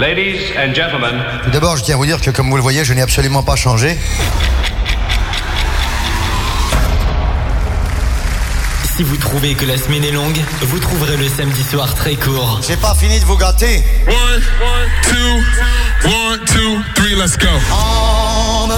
Ladies and gentlemen. Tout d'abord, je tiens à vous dire que, comme vous le voyez, je n'ai absolument pas changé. Si vous trouvez que la semaine est longue, vous trouverez le samedi soir très court. J'ai pas fini de vous gâter. 1, 2, 3, let's go. Emmenez-moi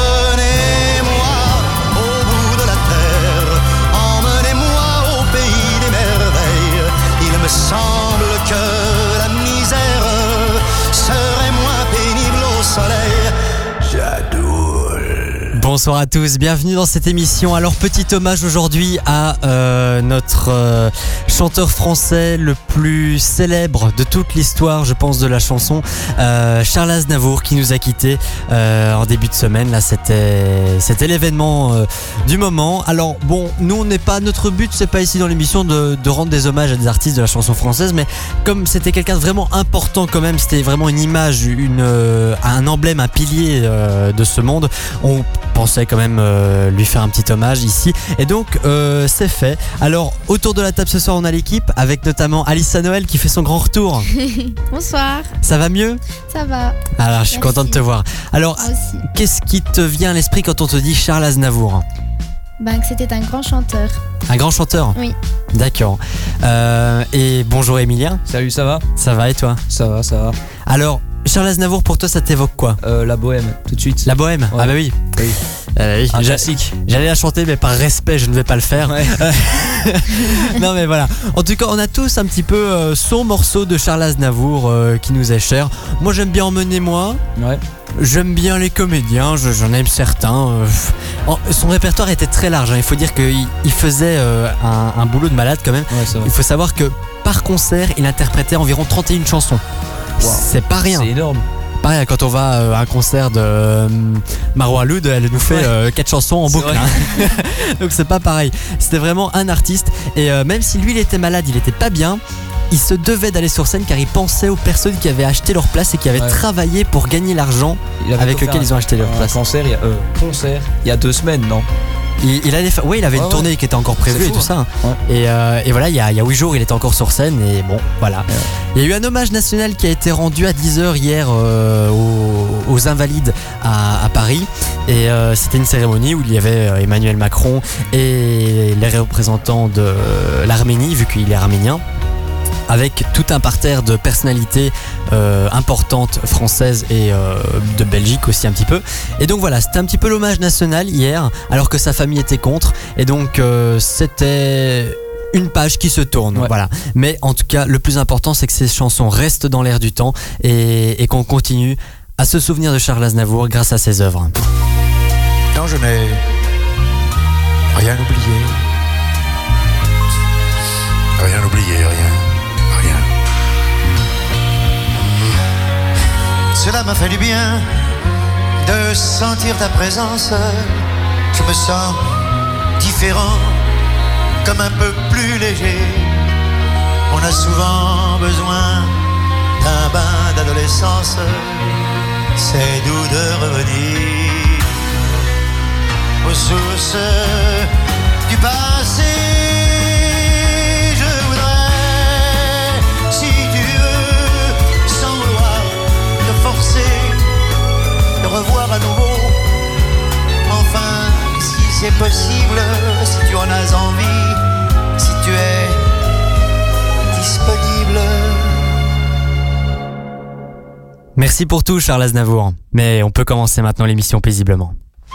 au bout de la terre. Emmenez-moi au pays des merveilles. Il me semble que la misère serait moins pénible au soleil. J'adore. Bonsoir à tous, bienvenue dans cette émission. Alors petit hommage aujourd'hui à notre chanteur français le plus célèbre de toute l'histoire, je pense, de la chanson, Charles Aznavour, qui nous a quittés en début de semaine. Là, c'était l'événement du moment. Alors bon, nous on n'est pas, notre but c'est pas ici dans l'émission de rendre des hommages à des artistes de la chanson française, mais comme c'était quelqu'un de vraiment important quand même, c'était vraiment une image, un emblème, un pilier de ce monde, on pensait quand même lui faire un petit hommage ici, et donc c'est fait. Alors autour de la table ce soir on a l'équipe avec notamment Alissa Noël qui fait son grand retour. Bonsoir. Ça va mieux? Ça va. Alors je suis content de te voir. Alors qu'est-ce qui te vient à l'esprit quand on te dit Charles Aznavour? Que c'était un grand chanteur. Un grand chanteur? Oui. D'accord. Et bonjour Emilien. Salut, ça va? Ça va et toi? Ça va, ça va. Alors Charles Aznavour, pour toi ça t'évoque quoi? La bohème, tout de suite. La bohème? Ouais. Ah bah oui. Oui. Oui. Un classique. J'allais la chanter mais par respect je ne vais pas le faire. Ouais. Non mais voilà. En tout cas on a tous un petit peu son morceau de Charles Aznavour qui nous est cher. Moi j'aime bien Emmenez-moi. Ouais. J'aime bien les comédiens, j'en aime certains. Son répertoire était très large, hein. Il faut dire qu'il faisait un boulot de malade quand même. Ouais, c'est vrai. Il faut savoir que par concert il interprétait environ 31 chansons. Wow. C'est pas rien. C'est énorme. Pareil, quand on va à un concert de Marwa Loud, elle nous fait 4 chansons en boucle. Hein. Donc c'est pas pareil. C'était vraiment un artiste. Et même si lui il était malade, il était pas bien, il se devait d'aller sur scène car il pensait aux personnes qui avaient acheté leur place et qui avaient travaillé pour gagner l'argent avec lequel ils ont acheté leur place. Concert il y a 2 semaines, non? Il allait faire, il avait une tournée qui était encore prévue et tout ça. Ouais. Et voilà, il y a 8 jours, il était encore sur scène et bon, voilà. Ouais. Il y a eu un hommage national qui a été rendu à 10h hier aux Invalides à Paris. Et c'était une cérémonie où il y avait Emmanuel Macron et les représentants de l'Arménie, vu qu'il est arménien, avec tout un parterre de personnalités importantes françaises et de Belgique aussi un petit peu. Et donc voilà, c'était un petit peu l'hommage national hier, alors que sa famille était contre. Et donc c'était une page qui se tourne, voilà. Mais en tout cas, le plus important, c'est que ces chansons restent dans l'air du temps et qu'on continue à se souvenir de Charles Aznavour grâce à ses œuvres. Non, je n'ai rien oublié. Rien oublié, rien. Cela m'a fait du bien de sentir ta présence. Je me sens différent, comme un peu plus léger. On a souvent besoin d'un bain d'adolescence. C'est doux de revenir aux sources du passé. De revoir à nouveau, enfin, si c'est possible, si tu en as envie, si tu es disponible. Merci pour tout, Charles Aznavour. Mais on peut commencer maintenant l'émission paisiblement.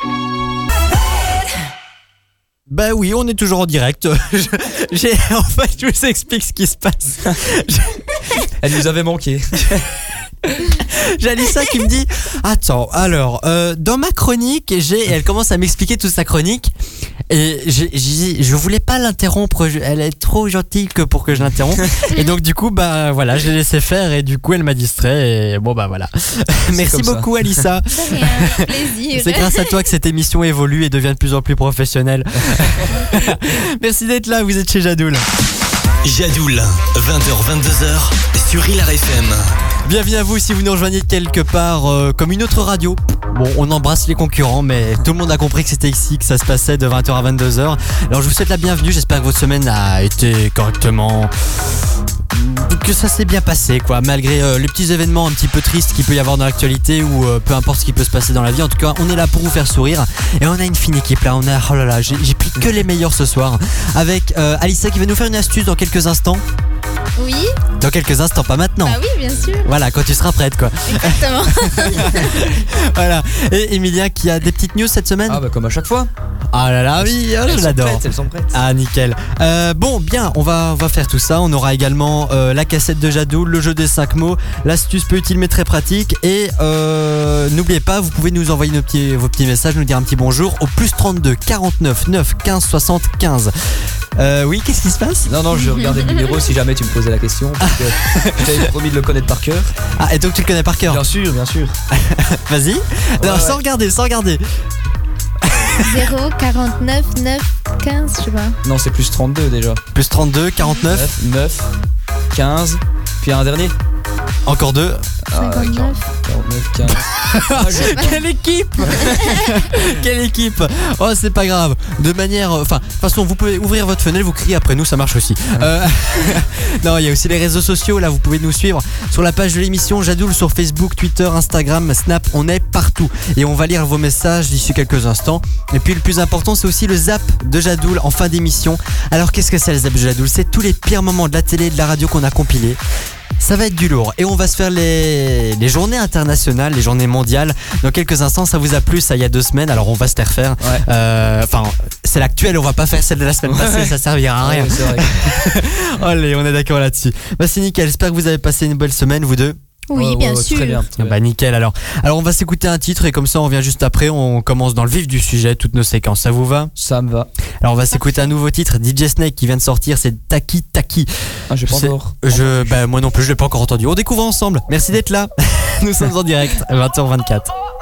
Bah oui, on est toujours en direct. En fait, je vous explique ce qui se passe. Elle nous avait manqué. J'ai Alissa qui me dit attends, alors dans ma chronique et elle commence à m'expliquer toute sa chronique et je voulais pas l'interrompre, elle est trop gentille que pour que je l'interrompe et donc du coup bah voilà, je l'ai laissé faire et du coup elle m'a distrait et bon bah voilà. Merci beaucoup Alissa. De rien, plaisir. C'est grâce à toi que cette émission évolue et devient de plus en plus professionnelle. Merci d'être là, vous êtes chez Jadoul. Jadoul, 20h-22h sur Hilar FM. Bienvenue à vous si vous nous rejoignez quelque part comme une autre radio. Bon, on embrasse les concurrents, mais tout le monde a compris que c'était ici que ça se passait de 20h à 22h. Alors je vous souhaite la bienvenue, j'espère que votre semaine a été correctement que ça s'est bien passé, quoi, malgré les petits événements un petit peu tristes qu'il peut y avoir dans l'actualité ou peu importe ce qui peut se passer dans la vie. En tout cas, on est là pour vous faire sourire et on a une fine équipe là. On a, oh là là, j'ai pris que les meilleurs ce soir avec Alissa qui va nous faire une astuce dans quelques instants. Oui. Dans quelques instants, pas maintenant. Bah oui, bien sûr. Voilà, quand tu seras prête, quoi. Exactement. Voilà. Et Emilien qui a des petites news cette semaine. Ah bah comme à chaque fois. Ah là là, oui, je l'adore. Elles sont prêtes. Ah nickel. Bon, bien, on va faire tout ça. On aura également la cassette de Jadoul, le jeu des 5 mots, l'astuce peu utile mais très pratique. Et n'oubliez pas, vous pouvez nous envoyer vos petits messages, nous dire un petit bonjour au +32 49 9 15 75. Oui, qu'est-ce qui se passe? Non, je regardais le numéro si jamais tu me posais la question. Parce que j'avais promis de le connaître par cœur. Ah, et donc tu le connais par cœur? Bien sûr. Vas-y. Non, Ouais. sans regarder. 0 49 9 15, je sais pas. Non, c'est +32 déjà. +32 49. 9, 15. Puis un dernier. Encore 2. 59. 49, 15. Quelle équipe Quelle équipe. Oh, c'est pas grave. De manière, enfin, de toute façon, vous pouvez ouvrir votre fenêtre, vous criez après nous, ça marche aussi. Non, il y a aussi les réseaux sociaux. Là, vous pouvez nous suivre sur la page de l'émission Jadoul sur Facebook, Twitter, Instagram, Snap. On est partout et on va lire vos messages d'ici quelques instants. Et puis le plus important, c'est aussi le zap de Jadoul en fin d'émission. Alors, qu'est-ce que c'est le zap de Jadoul? C'est tous les pires moments de la télé et de la radio qu'on a compilés. Ça va être du lourd et on va se faire les journées internationales, les journées mondiales. Dans quelques instants, ça vous a plu ça il y a 2 semaines, alors on va se les refaire. Ouais. Enfin, c'est l'actuel, on va pas faire celle de la semaine passée, Ouais. ça servira à rien. Ouais, c'est vrai. Allez, on est d'accord là-dessus. Bah c'est nickel, j'espère que vous avez passé une belle semaine vous deux. Oui, Ouais, bien ouais, sûr. Très bien. Ah bah nickel alors. Alors on va s'écouter un titre et comme ça on revient juste après, on commence dans le vif du sujet, toutes nos séquences, ça vous va? Ça me va. Alors on va s'écouter un nouveau titre, DJ Snake qui vient de sortir, c'est Taki Taki. Ah, j'ai pas C'est- encore. Bah moi non plus, je l'ai pas encore entendu. On découvre ensemble. Merci d'être là. Nous sommes en direct à 20h24.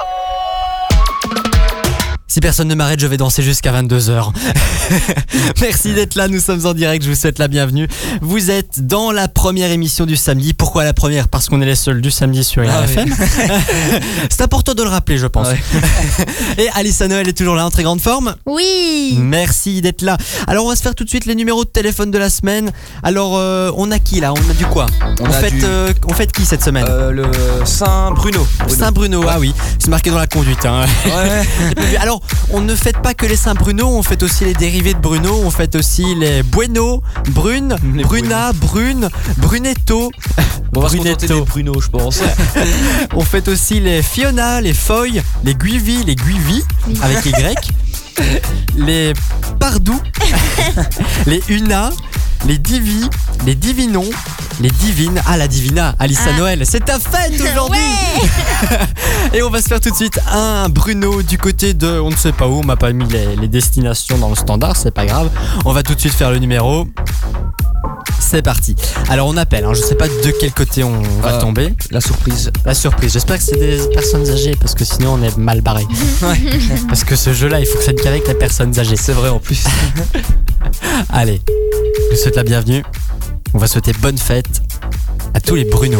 Si personne ne m'arrête, je vais danser jusqu'à 22h. Merci d'être là, nous sommes en direct, je vous souhaite la bienvenue. Vous êtes dans la première émission du samedi. Pourquoi la première? Parce qu'on est les seuls du samedi sur IRFM. C'est important de le rappeler, je pense. Ouais. Et Alissa Noël est toujours là en très grande forme. Oui. Merci d'être là. Alors on va se faire tout de suite les numéros de téléphone de la semaine. Alors on a qui là? On a du quoi? On a On fête qui cette semaine? Le Saint-Bruno. Saint-Bruno, ah oui, c'est marqué dans la conduite. Hein. Ouais. J'ai pas vu. Alors, on ne fête pas que les Saint-Bruno, on fête aussi les dérivés de Bruno, on fête aussi les Bueno, Brune, Les Bruna, Brune, Brunetto. On va se contenter Brunetto. des pruneaux, je pense. On fête aussi les Fiona, les Foy, les Guivy, Oui. avec Y, les Pardou, les Una, les Divi, les Divinons, les Divines. Ah, la Divina, Alissa Noël, c'est ta fête aujourd'hui. Ouais. Et on va se faire tout de suite un Bruno du côté de, on ne sait pas où, on m'a pas mis les destinations dans le standard, c'est pas grave. On va tout de suite faire le numéro. C'est parti. Alors on appelle, hein, je sais pas de quel côté on va tomber. La surprise. La surprise, j'espère que c'est des personnes âgées parce que sinon on est mal barré. Parce que ce jeu-là, il fonctionne qu'avec les personnes âgées. C'est vrai en plus. Allez, je vous souhaite la bienvenue. On va souhaiter bonne fête à tous les Bruno.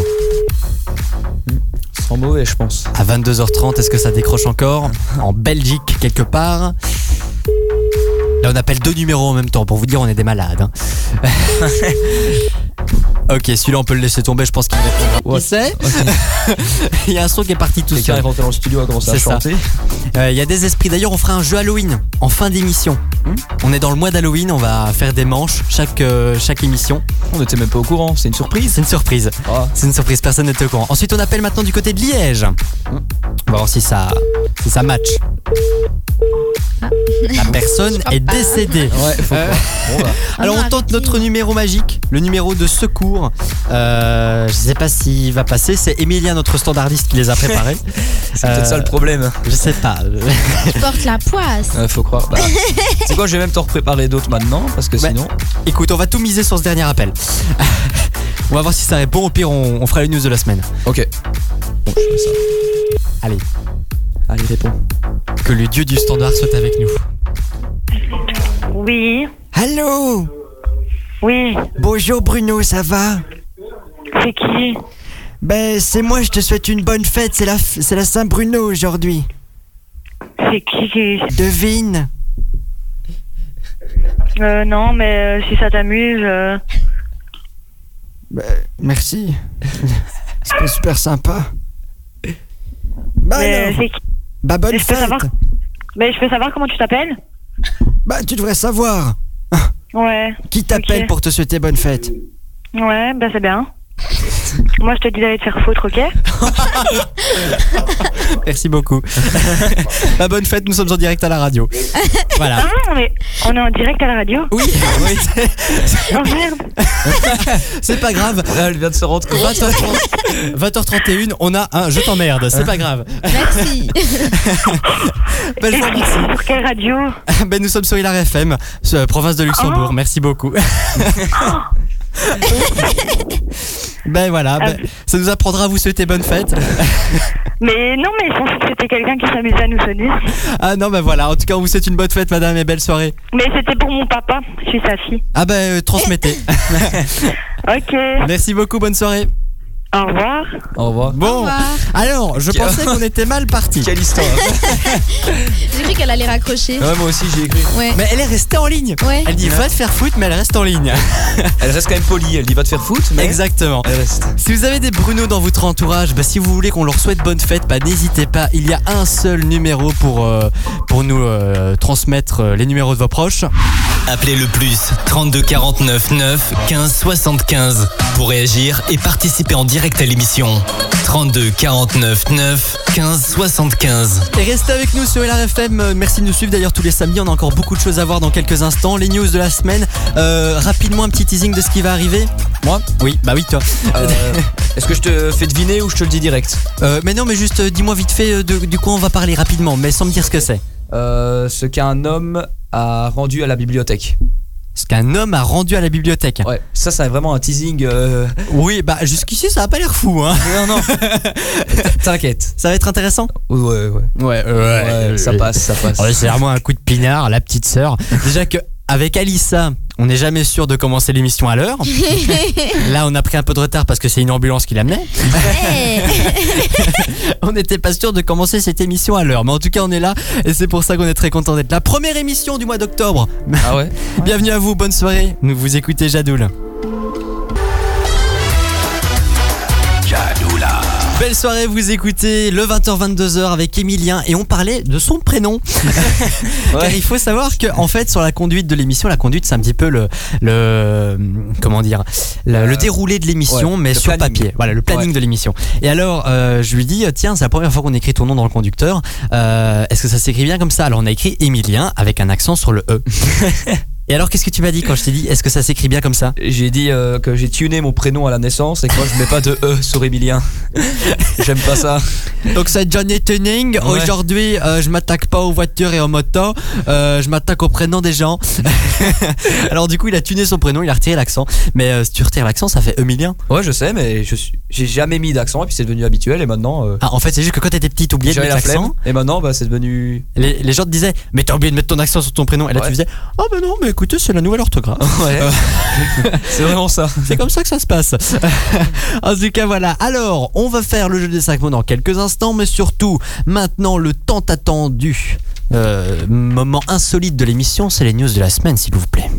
Sans mauvais, je pense. À 22h30, est-ce que ça décroche encore? En Belgique, quelque part. Là, on appelle 2 numéros en même temps pour vous dire on est des malades. Hein. Ok, celui-là on peut le laisser tomber, je pense qu'il répondra. Ouais. Qui c'est? Il y a un son qui est parti tout Quelqu'un est seul. rentré dans le studio à commencer à C'est ça. chanter. Il y a des esprits. D'ailleurs, on fera un jeu Halloween en fin d'émission. On est dans le mois d'Halloween, on va faire des manches chaque émission. On n'était même pas au courant, c'est une surprise. C'est une surprise. Ah. C'est une surprise, personne n'était au courant. Ensuite, on appelle maintenant du côté de Liège. On va voir si ça match. La personne est décédée. Ouais, faut Euh, croire. Bon, bah. Alors non, on tente arrêtez. notre numéro magique, le numéro de secours. Je sais pas s'il va passer. C'est Emilien, notre standardiste, qui les a préparés. C'est peut-être ça le problème. Je sais pas. Tu portes la poisse. Faut croire. Bah, c'est quoi, je vais même t'en préparer d'autres maintenant parce que Ouais. sinon. Écoute, on va tout miser sur ce dernier appel. On va voir si ça répond. Au pire, on fera les news de la semaine. Ok. Bon, je fais ça. Allez, Allez, réponds. que le dieu du standard soit avec nous. Oui, Allô, oui, bonjour Bruno, ça va? c'est qui? Ben c'est moi, je te souhaite une bonne fête. C'est la Saint-Bruno aujourd'hui. C'est qui? Devine. Non, mais si ça t'amuse, Merci. C'était super sympa. Bah Mais alors, c'est qui? bah bonne Mais je peux fête. savoir Mais je peux savoir comment tu t'appelles? Bah tu devrais savoir. Ouais. Qui t'appelle Ok. pour te souhaiter bonne fête? Ouais, bah c'est bien. Moi, je te dis d'aller te faire foutre, ok? Merci beaucoup. Bah bonne fête, nous sommes en direct à la radio. Voilà. Ah, on est en direct à la radio? Oui, Oh merde! c'est pas grave. Là, elle vient de se rendre compte. 20h31, on a un je t'emmerde, c'est pas grave. Merci. Belle fois, merci. Sur quelle radio? Ben, nous sommes sur Hilar FM, province de Luxembourg. Merci beaucoup. Ben voilà, ça nous apprendra à vous souhaiter bonne fête. Mais non, mais je pensais que c'était quelqu'un qui s'amusait à nous sonner. Ah non, ben voilà, en tout cas on vous souhaite une bonne fête madame et belle soirée. Mais c'était pour mon papa, je suis sa fille. Ah ben transmettez. Ok, Merci beaucoup, bonne soirée. au revoir. Au revoir. Bon, Au revoir. alors je pensais qu'on était mal parti. Quelle histoire. J'ai cru qu'elle allait raccrocher. Ouais, moi aussi j'ai écrit. Ouais. Mais elle est restée en ligne. Ouais. Elle dit va te faire foutre, mais elle reste en ligne. Elle reste quand même polie. Elle dit va te faire foutre. Mais Exactement. elle reste. Si vous avez des Bruno dans votre entourage, bah, si vous voulez qu'on leur souhaite bonne fête, bah, n'hésitez pas. Il y a un seul numéro pour nous transmettre les numéros de vos proches. Appelez le plus 32 49 9 15 75 pour réagir et participer en direct à l'émission. 32 49 9 15 75. Et restez avec nous sur Hilar FM. Merci de nous suivre d'ailleurs tous les samedis. On a encore beaucoup de choses à voir dans quelques instants. Les news de la semaine. Rapidement un petit teasing de ce qui va arriver. Moi Oui, bah oui toi. Est-ce que je te fais deviner ou je te le dis direct? Mais non, mais juste dis-moi vite fait du coup on va parler rapidement, mais sans me dire ce que c'est. Ce qu'un homme a rendu à la bibliothèque. Ce qu'un homme a rendu à la bibliothèque. Ouais, ça c'est vraiment un teasing. Oui, bah jusqu'ici ça a pas l'air fou, hein. Non. T'inquiète. Ça va être intéressant. Ouais. Ouais, Ça passe. Ouais, c'est vraiment un coup de pinard, la petite sœur. Déjà que avec Alissa, on n'est jamais sûr de commencer l'émission à l'heure. Là, on a pris un peu de retard parce que c'est une ambulance qui l'amenait. Hey. On n'était pas sûr de commencer cette émission à l'heure, mais en tout cas, on est là et c'est pour ça qu'on est très content d'être là. Première émission du mois d'octobre. Ah ouais. Bienvenue à vous, bonne soirée. Nous vous écoutez Jadoul. Belle soirée, vous écoutez le 20h-22h avec Emilien et on parlait de son prénom. Car il faut savoir que en fait sur la conduite de l'émission, la conduite c'est un petit peu le déroulé de l'émission, ouais, mais le sur planning. papier. Voilà, le planning de l'émission. Et alors je lui dis tiens, c'est la première fois qu'on écrit ton nom dans le conducteur. Est-ce que ça s'écrit bien comme ça? Alors on a écrit Emilien avec un accent sur le E. Et alors qu'est-ce que tu m'as dit quand je t'ai dit est-ce que ça s'écrit bien comme ça? J'ai dit que j'ai tuné mon prénom à la naissance et que moi je mets pas de E sur Emilien. J'aime pas ça. Donc c'est Johnny Tuning. Ouais. Aujourd'hui je m'attaque pas aux voitures et aux motos, je m'attaque au prénom des gens. Alors du coup il a tuné son prénom, il a retiré l'accent. Mais si tu retires l'accent ça fait Emilien. Ouais, je sais, mais j'ai jamais mis d'accent et puis c'est devenu habituel et maintenant. Ah en fait c'est juste que quand t'étais petit t'oubliais de J'avais mettre la l'accent. flemme et maintenant bah c'est devenu. Les gens te disaient mais t'as oublié de mettre ton accent sur ton prénom. Et là Ouais. tu disais oh ben non mais écoutez c'est la nouvelle orthographe. Ouais. C'est vraiment ça. C'est comme ça que ça se passe. En tout cas voilà. Alors on va faire le jeu des 5 mots dans quelques instants, mais surtout maintenant le tant attendu moment insolite de l'émission, c'est les news de la semaine s'il vous plaît.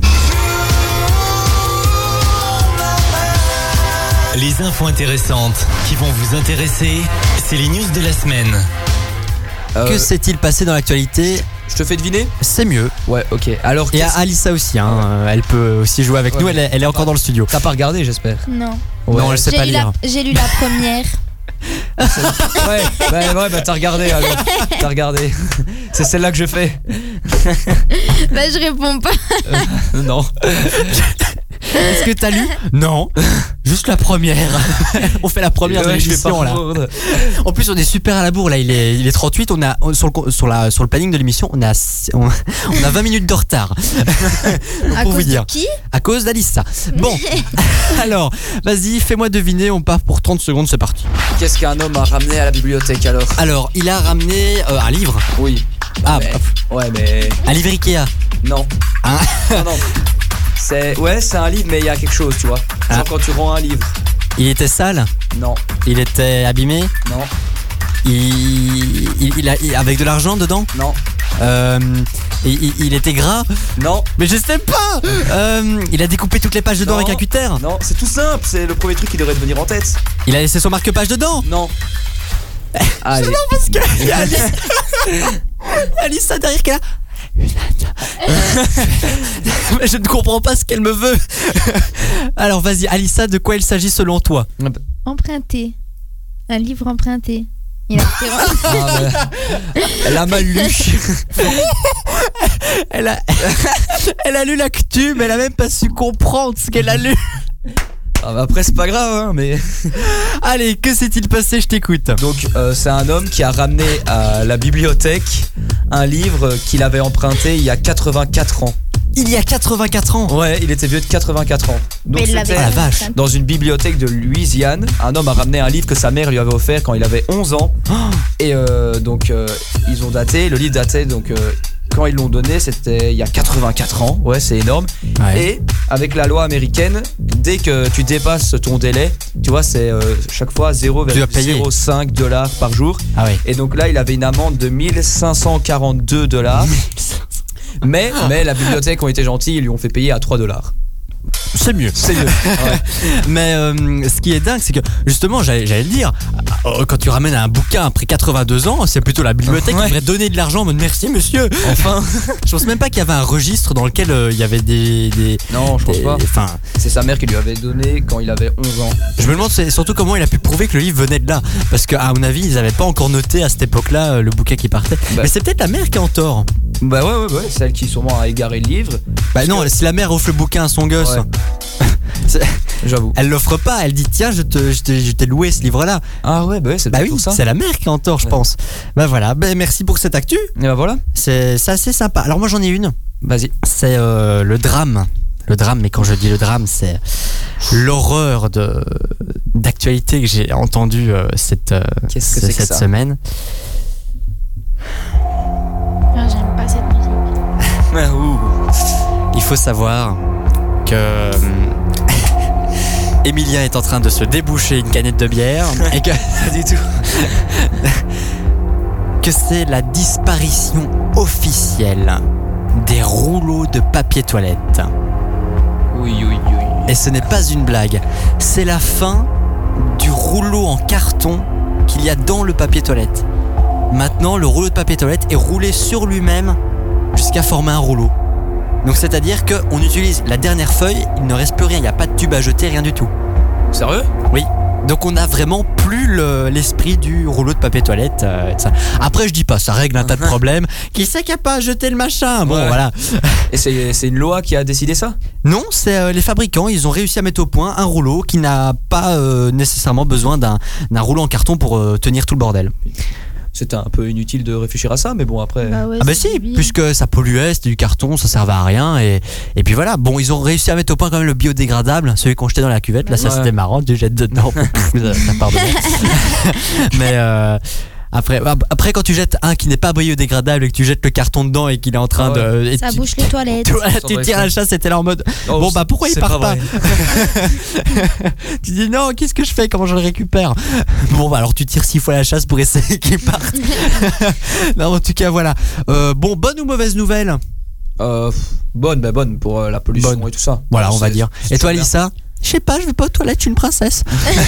Les infos intéressantes qui vont vous intéresser, c'est les news de la semaine. Que s'est-il passé dans l'actualité? Je te fais deviner? C'est mieux. Ouais, ok. Alors, Et à Alissa aussi, hein, elle peut aussi jouer avec Ouais, nous, mais- elle est encore dans le studio. t'as pas regardé, j'espère. Non. Non, elle sait pas lire. J'ai lu la première. Ouais, bah t'as regardé alors. T'as regardé. C'est celle-là que je fais. Bah je réponds pas. Non. Est-ce que t'as lu? Non, juste la première. On fait la première de Ouais, je fais l'émission pas là. ordre. En plus on est super à la bourre là, il est 38, on a sur le planning de l'émission, on a 20 minutes de retard. Donc, À pour vous cause de dire, qui? à cause d'Alissa. Bon, alors, vas-y, fais-moi deviner, on part pour 30 secondes, c'est parti. Qu'est-ce qu'un homme a ramené à la bibliothèque alors? Alors, il a ramené un livre. Oui. Ah, mais... Ouais, mais. un livre Ikea. Non. Hein? Non. C'est un livre, mais il y a quelque chose, tu vois. Genre quand tu rends un livre. Il était sale, Non. il était abîmé, Non. il a avec de l'argent dedans. Non. Il était gras. Non. Mais je sais pas. Il a découpé toutes les pages dedans Non. avec un cutter. Non, c'est tout simple, c'est le premier truc qui devrait te venir en tête. Il a laissé son marque-page dedans. Non. Allez. Parce que il y a Alissa derrière qui est là. Mais je ne comprends pas ce qu'elle me veut. Alors vas-y Alissa, de quoi il s'agit selon toi? Emprunté. Un livre emprunté. Il a été rendu. Elle a mal lu. Elle a lu l'actu, mais elle a même pas su comprendre ce qu'elle a lu. Ah bah après c'est pas grave hein, mais... Allez, que s'est-il passé? Je t'écoute. Donc c'est un homme qui a ramené à la bibliothèque un livre qu'il avait emprunté il y a 84 ans. Il y a 84 ans. Ouais, il était vieux de 84 ans. Donc Mais il l'avait c'était Ah, la vache. dans une bibliothèque de Louisiane. Un homme a ramené un livre que sa mère lui avait offert quand il avait 11 ans. Et donc ils ont daté, le livre datait donc... quand ils l'ont donné, c'était il y a 84 ans. Ouais, c'est énorme. Ouais. Et avec la loi américaine, dès que tu dépasses ton délai, tu vois, c'est chaque fois Tu dois payer. 0,05 $ par jour. Ah oui. Et donc là, il avait une amende de 1542 $. Mais la bibliothèque ont été gentils, ils lui ont fait payer à 3 $. C'est mieux. C'est mieux. Ouais. Mais ce qui est dingue, c'est que justement, j'allais le dire, quand tu ramènes un bouquin après 82 ans, c'est plutôt la bibliothèque qui devrait donner de l'argent en mode merci monsieur. Enfin. Je pense même pas qu'il y avait un registre dans lequel il y avait des Non, je pense pas. Enfin, C'est sa mère qui lui avait donné quand il avait 11 ans. je me demande surtout comment il a pu prouver que le livre venait de là. Parce qu'à mon avis, ils n'avaient pas encore noté à cette époque-là le bouquin qui partait. Bah. Mais c'est peut-être la mère qui est en tort. Bah ouais, celle qui sûrement a égaré le livre. Bah non, si la mère offre le bouquin à son gosse, Ouais. J'avoue. elle l'offre pas, elle dit tiens, je t'ai loué ce livre-là. Ah ouais, bah ouais, c'est Bah peut-être oui, pour ça. c'est la mère qui est en tort, je Ouais. pense. Bah voilà, bah merci pour cette actu. Et bah voilà, C'est assez sympa. Alors moi j'en ai une. vas-y. C'est le drame. Le drame, mais quand je dis le drame, c'est l'horreur d'actualité que j'ai entendue cette Qu'est-ce que c'est que cette ça semaine. Ah, j'aime pas cette musique. Ouh. Il faut savoir que Emilien est en train de se déboucher une canette de bière et que Pas du tout. que c'est la disparition officielle des rouleaux de papier toilette. Oui. Et ce n'est pas une blague, c'est la fin du rouleau en carton qu'il y a dans le papier toilette. Maintenant, le rouleau de papier toilette est roulé sur lui-même jusqu'à former un rouleau. Donc c'est-à-dire qu'on utilise la dernière feuille, il ne reste plus rien, il n'y a pas de tube à jeter, rien du tout. Sérieux? Oui. Donc on n'a vraiment plus l'esprit du rouleau de papier toilette. Et ça. Après je dis pas, ça règle un tas de problèmes. Qui c'est qui a pas jeté le machin? Bon Ouais. voilà. Et c'est une loi qui a décidé ça? Non, c'est les fabricants, ils ont réussi à mettre au point un rouleau qui n'a pas nécessairement besoin d'un rouleau en carton pour tenir tout le bordel. C'était un peu inutile de réfléchir à ça, mais bon après... Bah ouais, Ah bah c'est si, débile. puisque ça polluait, c'était du carton, ça servait à rien et puis voilà. Bon, ils ont réussi à mettre au point quand même le biodégradable, celui qu'on jetait dans la cuvette. Là, ça Ouais. c'était marrant, tu jettes dedans, ça part dedans. Mais après, quand tu jettes un qui n'est pas biodégradable et que tu jettes le carton dedans et qu'il est en train Ouais. de, et Ça tu- bouche les toilettes. tu tires la chasse, c'était là en mode Oh, bon bah pourquoi il c'est part pas, vrai. Tu dis non, qu'est-ce que je fais, comment je le récupère? Bon bah alors tu tires 6 fois la chasse pour essayer qu'il parte. Non, en tout cas voilà. Bon, bonne ou mauvaise nouvelle? Bonne pour la pollution Bonne. et tout ça. Voilà, on va C'est- dire. c'est Et toi bien. Alissa? Je sais pas, je vais pas aux toilettes, je suis une princesse.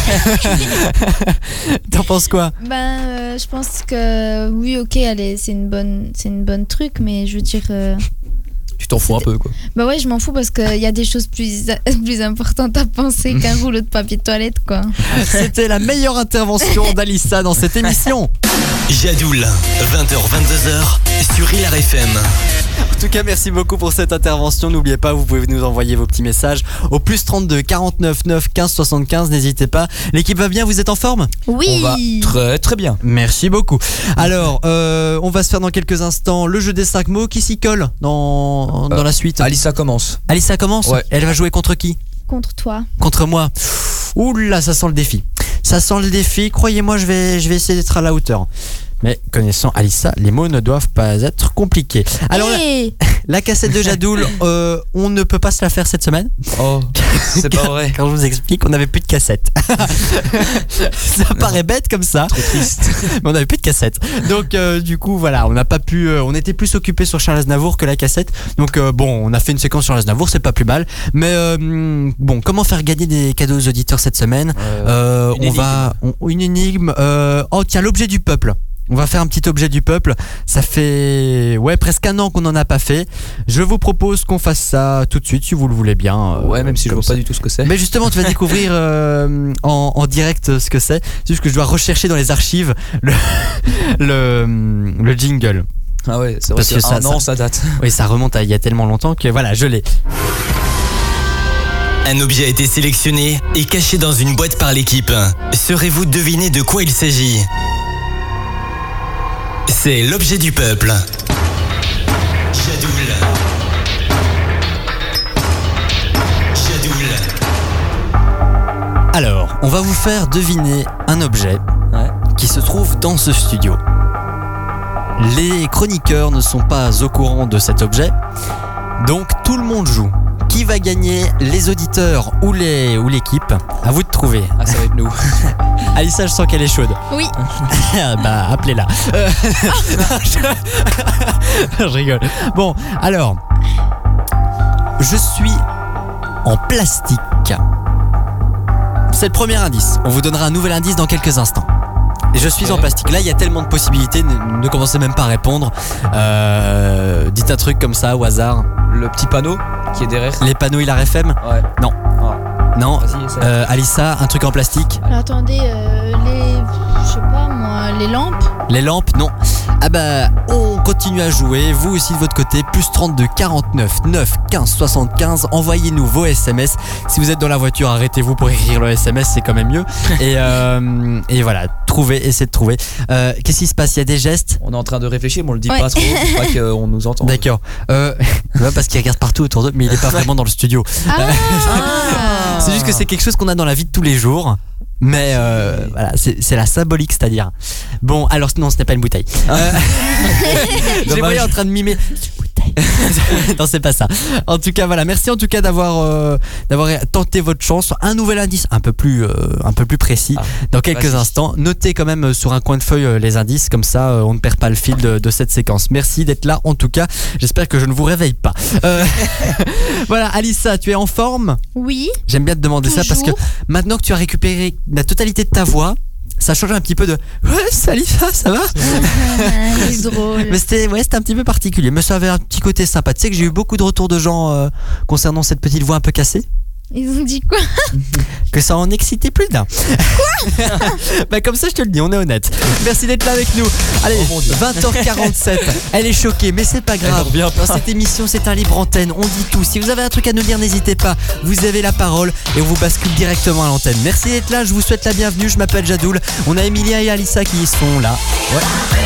T'en penses quoi? Ben, je pense que oui, ok, allez, c'est une bonne truc, mais je veux dire, Tu t'en fous un peu quoi. bah ouais, je m'en fous parce qu'il y a des choses plus importantes à penser qu'un rouleau de papier de toilette, quoi. C'était la meilleure intervention d'Alissa dans cette émission. Jadoul, 20h-22h sur Hilar FM. En tout cas, merci beaucoup pour cette intervention. N'oubliez pas, vous pouvez nous envoyer vos petits messages au plus 32 49 9 15 75. N'hésitez pas. L'équipe va bien, vous êtes en forme? Oui. On va très très bien. Merci beaucoup. Alors, on va se faire dans quelques instants le jeu des 5 mots qui s'y colle dans la suite. Alissa commence. Alissa commence? Ouais. Elle va jouer contre qui? Contre toi. Contre moi. Ouh là, ça sent le défi. Ça sent le défi. Croyez-moi, je vais essayer d'être à la hauteur. Mais connaissant Alissa, les mots ne doivent pas être compliqués. Alors la cassette de Jadoul, on ne peut pas se la faire cette semaine. Oh, c'est pas vrai. Quand je vous explique, on n'avait plus de cassette. Ça paraît bête comme ça. Trop triste. Mais on n'avait plus de cassette. Donc du coup voilà, on n'a pas pu. On était plus occupé sur Charles Aznavour que la cassette. Donc bon, on a fait une séquence sur Aznavour, c'est pas plus mal. Mais bon, comment faire gagner des cadeaux aux auditeurs cette semaine? Une énigme. Oh tiens, l'objet du peuple. On va faire un petit objet du peuple. Ça fait presque un an qu'on n'en a pas fait. Je vous propose qu'on fasse ça tout de suite si vous le voulez bien. Même si je vois pas du tout ce que c'est. Mais justement, tu vas découvrir en direct ce que c'est. C'est juste que je dois rechercher dans les archives le jingle. Ah ouais, c'est vrai que ça date. Oui, ça remonte à il y a tellement longtemps que voilà, je l'ai. Un objet a été sélectionné et caché dans une boîte par l'équipe. Saurez-vous deviner de quoi il s'agit? C'est l'objet du peuple. Jadoul. Alors, on va vous faire deviner un objet qui se trouve dans ce studio. Les chroniqueurs ne sont pas au courant de cet objet, donc tout le monde joue. Qui va gagner, les auditeurs ou l'équipe? À vous de trouver. Ah, ça va être nous. Alissa, je sens qu'elle est chaude. Oui. Bah, appelez-la. Je rigole. Bon, alors, je suis en plastique. C'est le premier indice. On vous donnera un nouvel indice dans quelques instants. Et je suis en plastique. Là, il y a tellement de possibilités. Ne commencez même pas à répondre. Dites un truc comme ça au hasard. Le petit panneau qui est derrière. Les panneaux Hilar FM? Ouais. Non. Non. Vas-y, Alissa, un truc en plastique? Alors, attendez, je sais pas moi, les lampes. Les lampes? Non. Ah bah, on continue à jouer. Vous aussi de votre côté. Plus 32 49 9 15 75. Envoyez-nous vos SMS. Si vous êtes dans la voiture, arrêtez-vous pour écrire le SMS, c'est quand même mieux. Et voilà, essayez de trouver. Qu'est-ce qui se passe? Il y a des gestes? On est en train de réfléchir, mais on le dit pas trop, pour pas qu'on nous entende. D'accord. Parce qu'il regarde partout autour d'eux, mais il est pas vraiment dans le studio. C'est juste que c'est quelque chose qu'on a dans la vie de tous les jours. Mais voilà, c'est la symbolique, c'est-à-dire. Bon, alors non, ce n'est pas une bouteille. Je les voyais en train de mimer. Non, c'est pas ça. En tout cas, voilà, merci en tout cas d'avoir tenté votre chance. Un nouvel indice un peu plus précis dans quelques instants. Notez quand même sur un coin de feuille les indices, comme ça on ne perd pas le fil de cette séquence. Merci d'être là en tout cas. J'espère que je ne vous réveille pas. Voilà, Alissa, tu es en forme? Oui. J'aime bien te demander ça parce que maintenant que tu as récupéré la totalité de ta voix, ça change un petit peu de salut, ça va? C'est drôle. Mais c'était un petit peu particulier, mais ça avait un petit côté sympa. Tu sais que j'ai eu beaucoup de retours de gens concernant cette petite voix un peu cassée. Ils ont dit quoi? Que ça en excitait plus d'un. Quoi? Bah comme ça je te le dis, on est honnête. Merci d'être là avec nous. Allez, 20h47. Elle est choquée, mais c'est pas grave. Dans cette émission, c'est un libre antenne. On dit tout. Si vous avez un truc à nous dire, n'hésitez pas. Vous avez la parole et on vous bascule directement à l'antenne. Merci d'être là. Je vous souhaite la bienvenue. Je m'appelle Jadoul. On a Emilia et Alissa qui sont là. Ouais.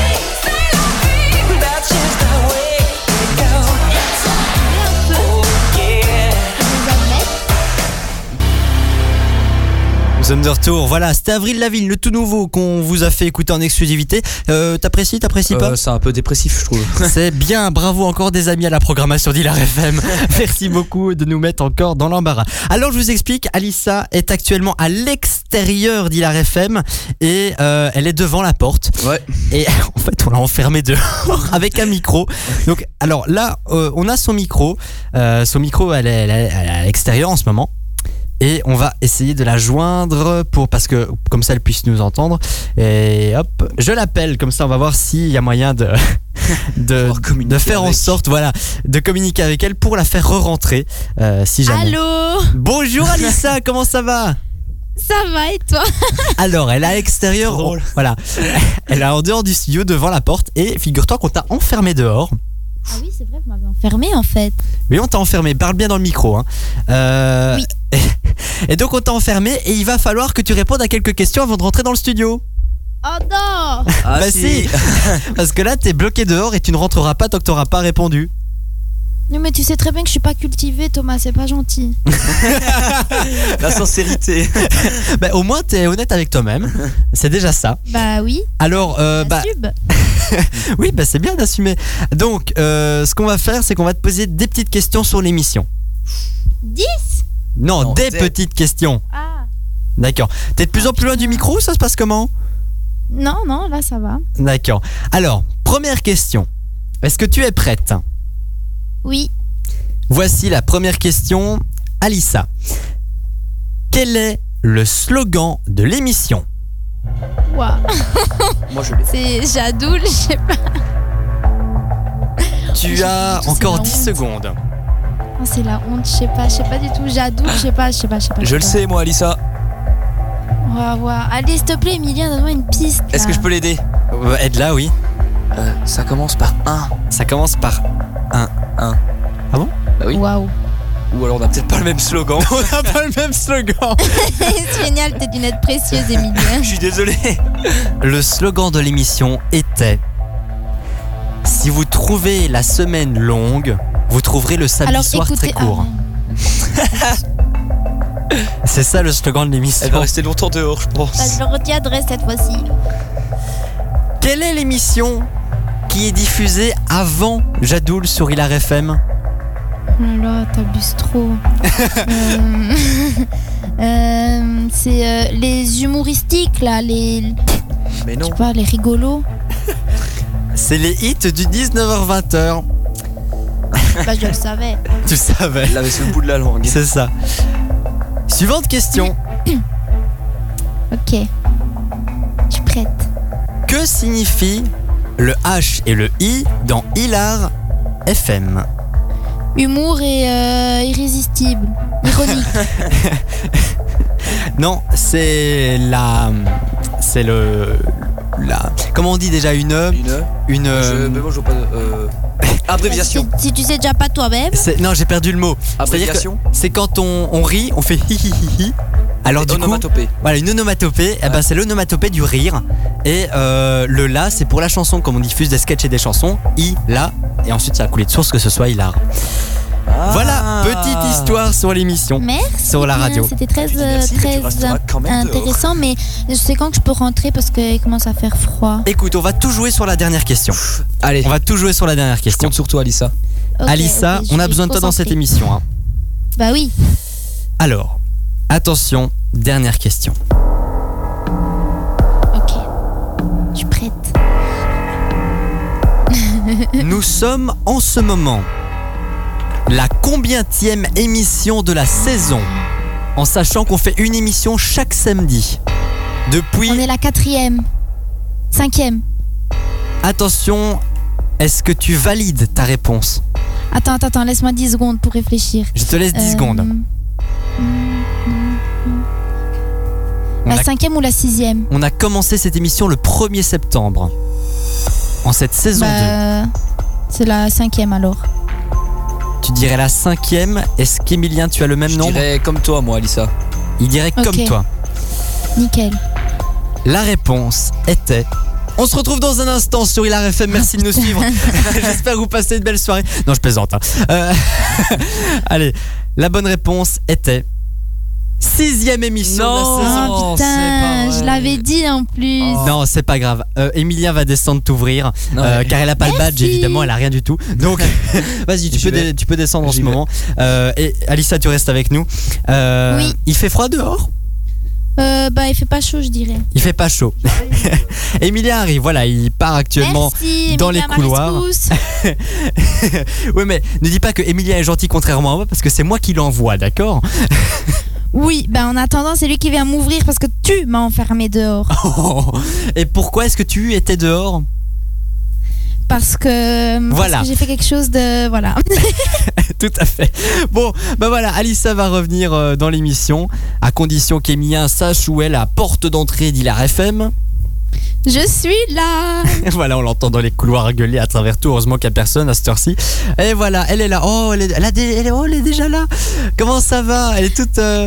Nous sommes de retour. Voilà, c'était Avril Lavigne, le tout nouveau qu'on vous a fait écouter en exclusivité. T'apprécies pas? C'est un peu dépressif, je trouve. C'est bien, bravo, encore des amis à la programmation d'Hilar FM. Merci beaucoup de nous mettre encore dans l'embarras. Alors je vous explique, Alissa est actuellement à l'extérieur d'Hilar FM et elle est devant la porte. Ouais. Et en fait, on l'a enfermée dehors avec un micro. Donc, alors là, on a son micro. Son micro, elle est à l'extérieur en ce moment. Et on va essayer de la joindre parce que comme ça elle puisse nous entendre. Et hop, je l'appelle, comme ça on va voir s'il y a moyen de faire en sorte, voilà, de communiquer avec elle pour la faire re-rentrer si jamais. Allô? Bonjour Alissa, comment ça va? Ça va et toi? Alors elle est à l'extérieur, voilà, elle est en dehors du studio devant la porte et figure-toi qu'on t'a enfermé dehors. Ah oui, c'est vrai, vous m'avez enfermé en fait. Oui, on t'a enfermé, parle bien dans le micro hein. Oui. Et donc on t'a enfermé et il va falloir que tu répondes à quelques questions avant de rentrer dans le studio. Oh non! Bah si. Parce que là t'es bloqué dehors et tu ne rentreras pas tant que t'auras pas répondu. Non, mais tu sais très bien que je suis pas cultivée, Thomas, c'est pas gentil. La sincérité. Bah, au moins, t'es honnête avec toi-même. C'est déjà ça. Bah oui. Alors, la sub. oui, bah, c'est bien d'assumer. Donc, ce qu'on va faire, c'est qu'on va te poser des petites questions sur l'émission. 10. Non, des des- petites questions. Ah. D'accord. T'es de plus en plus loin du micro, ça se passe comment? Non, là ça va. D'accord. Alors, première question. Est-ce que tu es prête? Oui. Voici la première question. Alissa, quel est le slogan de l'émission? Waouh. Moi je l'ai. C'est Jadoul, je sais pas. Tu J'ai as pas du tout, encore c'est 10 la honte. secondes. Oh, c'est la honte, je sais pas du tout. Jadoul, je sais pas. Je le sais, moi, Alissa. Ouais. Allez, s'il te plaît, Emilien, donne-moi une piste. Est-ce que je peux l'aider? Aide-la, oui. Ça commence par 1. Ça commence par 1. Un. Ah bon? Bah oui. Waouh. Ou alors on a peut-être pas le même slogan. On n'a pas le même slogan. C'est génial, t'es d'une aide précieuse, Emilien. Je suis désolé. Le slogan de l'émission était: si vous trouvez la semaine longue, vous trouverez le samedi Alors soir écoutez. très court. C'est ça le slogan de l'émission. Elle va rester longtemps dehors, je pense. Bah, je le retiendrai cette fois-ci. Quelle est l'émission qui est diffusée avant Jadoul sur Hilar FM? Oh là là, t'abuses trop. C'est les humoristiques là, les. Mais Je non. sais pas, les rigolos. C'est les hits du 19h-20h. Bah, je le savais. Tu savais. Elle avait sur le bout de la langue. C'est ça. Suivante question. Ok. Je suis prête. Que signifie le H et le I dans Hilar FM? Humour et irrésistible. Ironique. Non, c'est la. C'est le. La. Comment on dit déjà une. Mais moi je vois pas de. Abréviation. Si tu sais déjà pas toi-même. Non, j'ai perdu le mot. Abréviation. C'est quand on rit, on fait hi hi hi hi. Alors du coup, Onomatopée. voilà, une onomatopée, eh ben, c'est l'onomatopée du rire. Et le la, c'est pour la chanson, comme on diffuse des sketchs et des chansons. I, la, et ensuite ça a coulé de source que ce soit hilar. Voilà, petite histoire sur l'émission. Merci. Sur la radio. C'était très, Je dis merci, mais tu resteras quand même intéressant, mais je sais quand que je peux rentrer parce qu'il commence à faire froid. Écoute, on va tout jouer sur la dernière question. Allez, On va tout jouer sur la dernière je question. compte sur toi, Alissa. Ok, Alissa, ok, je on a vais besoin de toi dans concentrer. cette émission. Hein. Bah oui. Alors, attention, dernière question. Ok. Je suis prête. Nous sommes en ce moment la combientième émission de la saison, en sachant qu'on fait une émission chaque samedi. Depuis, On est la 4e. 5e. attention, est-ce que tu valides ta réponse? Attends, laisse-moi 10 secondes pour réfléchir. Je te laisse 10 secondes. On La a, 5e ou la 6e? on a commencé cette émission le 1er septembre. En cette saison 2. C'est la 5e alors. Tu dirais la 5e. Est-ce qu'Emilien, tu as le même Je nombre? dirais comme toi, moi, Alissa. Il dirait Ok. comme toi. Nickel. La réponse était... On se retrouve dans un instant sur Hilar FM. Merci de nous suivre. J'espère que vous passez une belle soirée. Non, je plaisante. Hein. Allez, la bonne réponse était 6e émission de la saison. Oh c'est pas putain, vrai. je l'avais dit en plus. Oh. Non, c'est pas grave. Emilien va descendre t'ouvrir Non, mais- car elle a pas le badge, Merci. évidemment, elle a rien du tout. Donc, vas-y, J'y vais. tu peux descendre en J'y ce vais. moment. Et Alissa, tu restes avec nous. Oui. Il fait froid dehors? Bah, il fait pas chaud, je dirais. Il fait pas chaud. Emilien arrive, voilà, il part actuellement. Merci, dans Emilia, les ma couloirs. rescousse. Oui, mais ne dis pas que Emilien est gentil contrairement à moi parce que c'est moi qui l'envoie, d'accord? Oui, bah en attendant, c'est lui qui vient m'ouvrir parce que tu m'as enfermé dehors. Et pourquoi est-ce que tu étais dehors? Parce que Voilà. j'ai fait quelque chose de. Voilà. Tout à fait. Bon, bah voilà, Alissa va revenir dans l'émission à condition qu'Emilien sache où est la porte d'entrée d'Hilar FM. Je suis là. Voilà, on l'entend dans les couloirs gueuler à travers tout. Heureusement qu'il n'y a personne à cette heure-ci. Et voilà, elle est là. Oh, elle est déjà là. Comment ça va? Elle est toute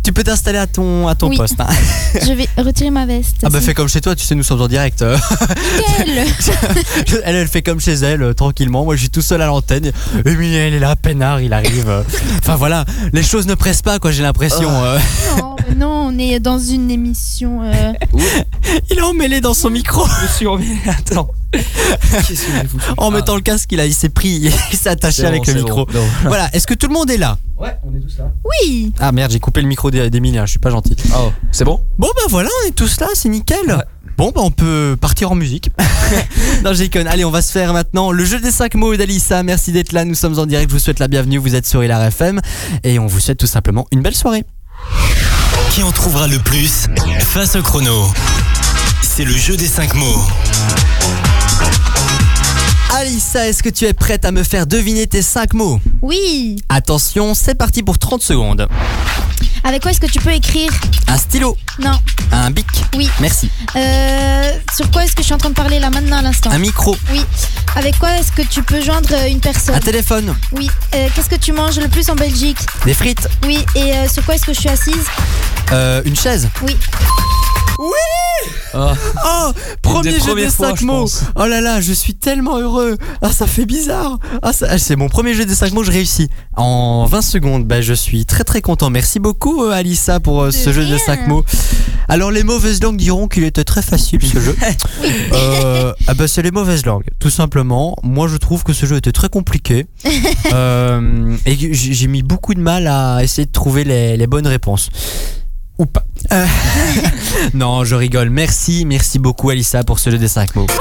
Tu peux t'installer à ton Oui. poste. Hein. Je vais retirer ma veste. Ah bah aussi. fais comme chez toi, tu sais, nous sommes en direct. Nickel. Elle fait comme chez elle, tranquillement. Moi je suis tout seul à l'antenne. Emilien il est là, peinard, il arrive. Enfin voilà, les choses ne pressent pas quoi, j'ai l'impression. Non, on est dans une émission. Il est emmêlé dans son micro. Je suis remis. Attends. Qu'est-ce que vous faites? En mettant le casque, il s'est pris, il s'est attaché avec le micro. Bon. Voilà, est-ce que tout le monde est là? Ouais, on est tous là. Oui. Ah merde, j'ai coupé le micro d'Emilien, je suis pas gentil. Oh, c'est bon? Bon bah voilà, on est tous là, c'est nickel. Ouais. Bon bah on peut partir en musique. Non, j'ai conne. Allez, on va se faire maintenant le jeu des 5 mots d'Alissa. Merci d'être là, nous sommes en direct, je vous souhaite la bienvenue, vous êtes sur Hilar FM et on vous souhaite tout simplement une belle soirée. Qui en trouvera le plus face au chrono? C'est le jeu des 5 mots. Alissa, est-ce que tu es prête à me faire deviner tes 5 mots? Oui. Attention, c'est parti pour 30 secondes. Avec quoi est-ce que tu peux écrire? Un stylo, Non. un bic, Oui. merci. Sur quoi est-ce que je suis en train de parler là maintenant à l'instant? Un micro, Oui. Avec quoi est-ce que tu peux joindre une personne? un téléphone, Oui. Qu'est-ce que tu manges le plus en Belgique? des frites, Oui. Et sur quoi est-ce que je suis assise? une chaise. Oui. Oh. Oh, premier des jeu des premières fois, 5 je mots. pense. Oh là là, je suis tellement heureux. Ah, ça fait bizarre. Ah, c'est mon premier jeu des 5 mots, je réussis. En 20 secondes, bah, je suis très très content. Merci beaucoup Alissa pour ce jeu des 5 mots. Alors les mauvaises langues diront qu'il était très facile ce jeu. Ah bah c'est les mauvaises langues, tout simplement. Moi je trouve que ce jeu était très compliqué. Et j'ai mis beaucoup de mal à essayer de trouver les bonnes réponses. Ou pas. Non, je rigole. Merci beaucoup Alissa pour ce jeu des 5 mots.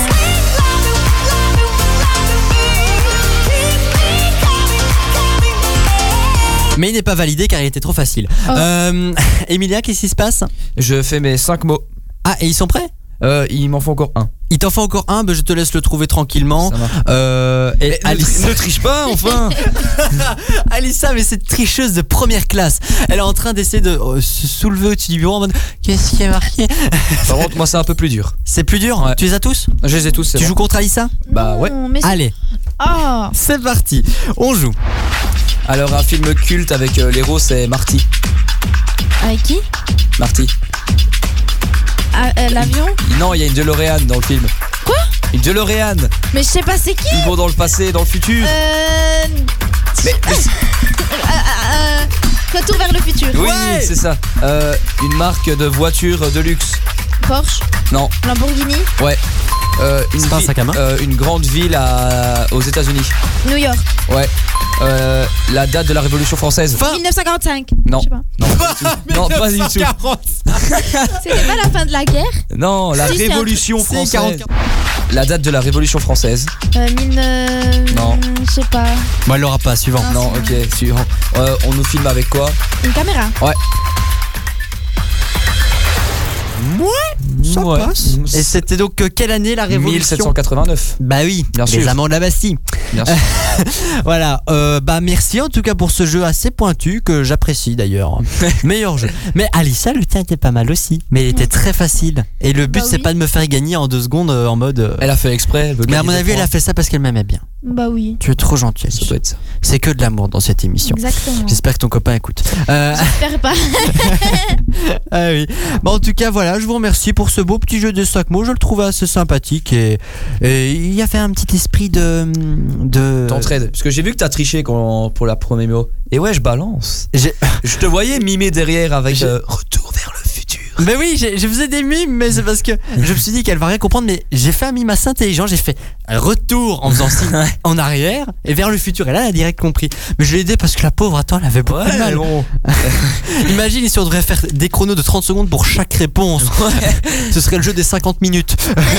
Mais il n'est pas validé car il était trop facile. Emilia, qu'est-ce qui se passe? Je fais mes 5 mots. Ah, et ils sont prêts? Il m'en faut encore un. Il t'en faut encore un, je te laisse le trouver tranquillement. Ça marche. Et Alissa... Ne triche pas, enfin. Alissa, mais cette tricheuse de première classe. Elle est en train d'essayer de se soulever au-dessus du bureau en mode qu'est-ce qui est marqué? Par contre, moi, c'est un peu plus dur. C'est plus dur? Ouais. Tu les as tous? Je les ai tous. c'est Tu bon. joues contre Alissa? Bah ouais. Non, mais Allez, Oh. c'est parti. On joue. Alors, un film culte avec l'héros, c'est Marty. Avec qui? Marty. L'avion? Non, il y a une DeLorean dans le film. Quoi? Une DeLorean. Mais je sais pas c'est qui. Ils vont dans le passé, dans le futur. Retour vers le futur. Oui, Ouais. c'est ça. Une marque de voiture de luxe. Porsche. Non, Lamborghini. ouais. C'est pas un sac à main. Une grande ville aux États-Unis. New York. Ouais. La date de la Révolution française. 1945. Non. Je sais pas. Non, pas du tout. C'était pas la fin de la guerre? Non, la Si, c'est un Révolution truc- c'est française. 44. La date de la Révolution française. Non. Je sais pas. Bon, elle l'aura pas, suivant. Non, ok, suivant. On nous filme avec quoi? Une caméra. Ouais. Ça Ouais. passe. Et c'était donc quelle année la Révolution? 1789. Bah oui, Bien les sûr. amants de la Bastille. Bien sûr. Voilà, bah merci en tout cas pour ce jeu assez pointu que j'apprécie d'ailleurs. Meilleur jeu. Mais Alissa, le tien était pas mal aussi, mais il était très facile. Et le but Bah c'est oui. pas de me faire gagner en 2 secondes en mode. Elle a fait exprès. elle veut Mais à gagner mon des avis, elle points. a fait ça parce qu'elle m'aimait bien. Bah oui. Tu es trop gentil. Ça doit être ça. C'est que de l'amour dans cette émission. Exactement. J'espère que ton copain écoute. J'espère pas. Ah oui. Bon, en tout cas, voilà, je vous remercie pour ce beau petit jeu de 5 mots. Je le trouvais assez sympathique et il y avait un petit esprit de. T'entraides. Parce que j'ai vu que t'as triché pour la première mot. Et ouais, je balance. Je te voyais mimer derrière avec retour vers le futur. Mais oui, je faisais des mimes, mais c'est parce que je me suis dit qu'elle va rien comprendre. Mais j'ai fait un mime assez intelligent. J'ai fait retour en faisant signe en arrière et vers le futur. Et là, elle a direct compris. Mais je l'ai aidé parce que la pauvre, attends, elle avait beaucoup de mal. bon. Imagine si on devrait faire des chronos de 30 secondes pour chaque réponse. Ce serait le jeu des 50 minutes.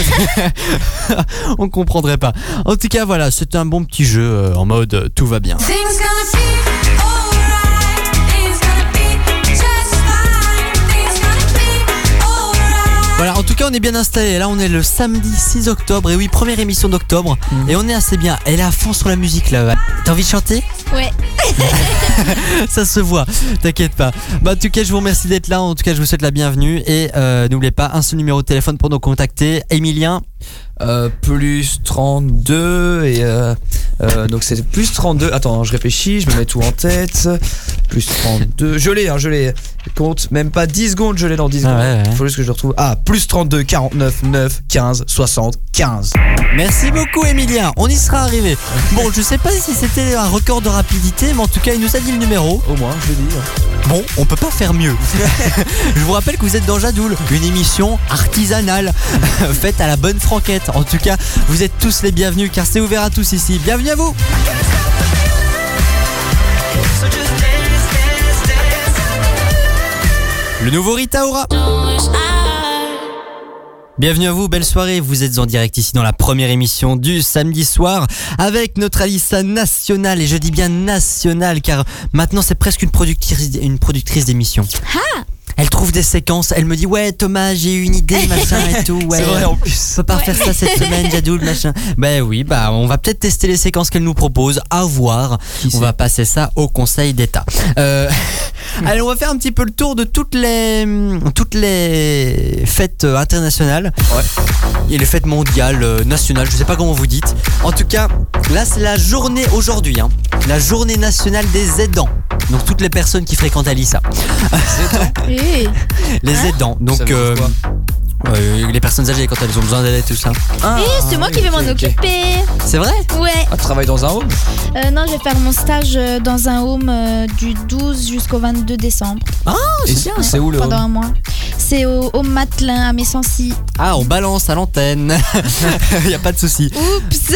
On comprendrait pas. En tout cas, voilà, c'est un bon petit jeu en mode tout va bien. Things gonna be alright. Things gonna be just fine. Things gonna be alright. Voilà, en tout cas, on est bien installé. Là, on est le samedi 6 octobre. Et oui, première émission d'octobre. Et on est assez bien. Elle est à fond sur la musique là. T'as envie de chanter? Ouais. Ça se voit, t'inquiète pas. Bah, en tout cas, je vous remercie d'être là. En tout cas, je vous souhaite la bienvenue. Et n'oubliez pas, un seul numéro de téléphone pour nous contacter. Emilien. Plus 32 et donc c'est plus 32. Attends, je réfléchis, je me mets tout en tête. Plus 32. Je l'ai. Compte même pas 10 secondes, je l'ai dans 10 secondes. ouais. Faut juste que je le retrouve. Ah, plus 32, 49, 9, 15, 60, 15. Merci beaucoup Emilien, on y sera arrivé. Bon, je sais pas si c'était un record de rapidité, mais en tout cas il nous a dit le numéro. Au moins, je l'ai dit. Bon, on peut pas faire mieux. Je vous rappelle que vous êtes dans Jadoul, une émission artisanale faite à la bonne franquette. En tout cas, vous êtes tous les bienvenus car c'est ouvert à tous ici. Bienvenue à vous. Le nouveau Rita Ora. Bienvenue à vous, belle soirée, vous êtes en direct ici dans la première émission du samedi soir avec notre Alissa nationale, et je dis bien nationale car maintenant c'est presque une productrice d'émission. Elle trouve des séquences, elle me dit ouais Thomas j'ai eu une idée machin et tout, ouais. C'est vrai en plus. On peut pas faire ça cette semaine, Jadoul machin. Ben oui, on va peut-être tester les séquences qu'elle nous propose, à voir. On va passer ça au Conseil d'État. Allez, on va faire un petit peu le tour de toutes les fêtes internationales. Ouais. Et les fêtes mondiales, nationales, je sais pas comment vous dites. En tout cas, là c'est la journée aujourd'hui, hein. La journée nationale des aidants. Donc toutes les personnes qui fréquentent Alissa. Les aidants. Donc Ça veut dire quoi les personnes âgées quand elles ont besoin d'aide et tout ça. C'est moi qui vais m'en occuper. C'est vrai? Ouais. Ah, tu travailles dans un home? Non, je vais faire mon stage dans un home du 12 jusqu'au 22 décembre. Et c'est où le Pendant home? un mois. C'est au home Matelin à Messancy. Ah, on balance à l'antenne. Y a pas de souci. Oups.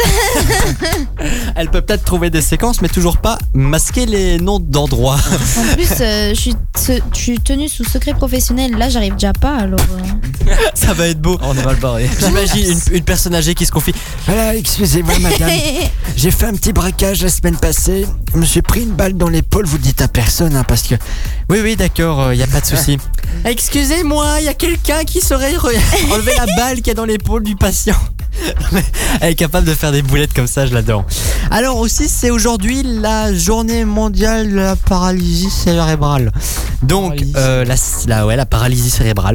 Elle peut peut-être trouver des séquences, mais toujours pas masquer les noms d'endroits. En plus, je suis tenue sous secret professionnel. Là, j'arrive déjà pas, alors. Ça va être beau. On est mal barré. J'imagine une personne âgée qui se confie. Voilà, excusez-moi madame, j'ai fait un petit braquage la semaine passée, je me suis pris une balle dans l'épaule, vous le dites à personne hein, parce que... Oui d'accord, y a pas de souci. Excusez-moi, y a quelqu'un qui saurait enlever la balle qu'il y a dans l'épaule du patient. Elle est capable de faire des boulettes comme ça, je l'adore. Alors aussi, c'est aujourd'hui la journée mondiale de la paralysie cérébrale. Donc, la paralysie cérébrale.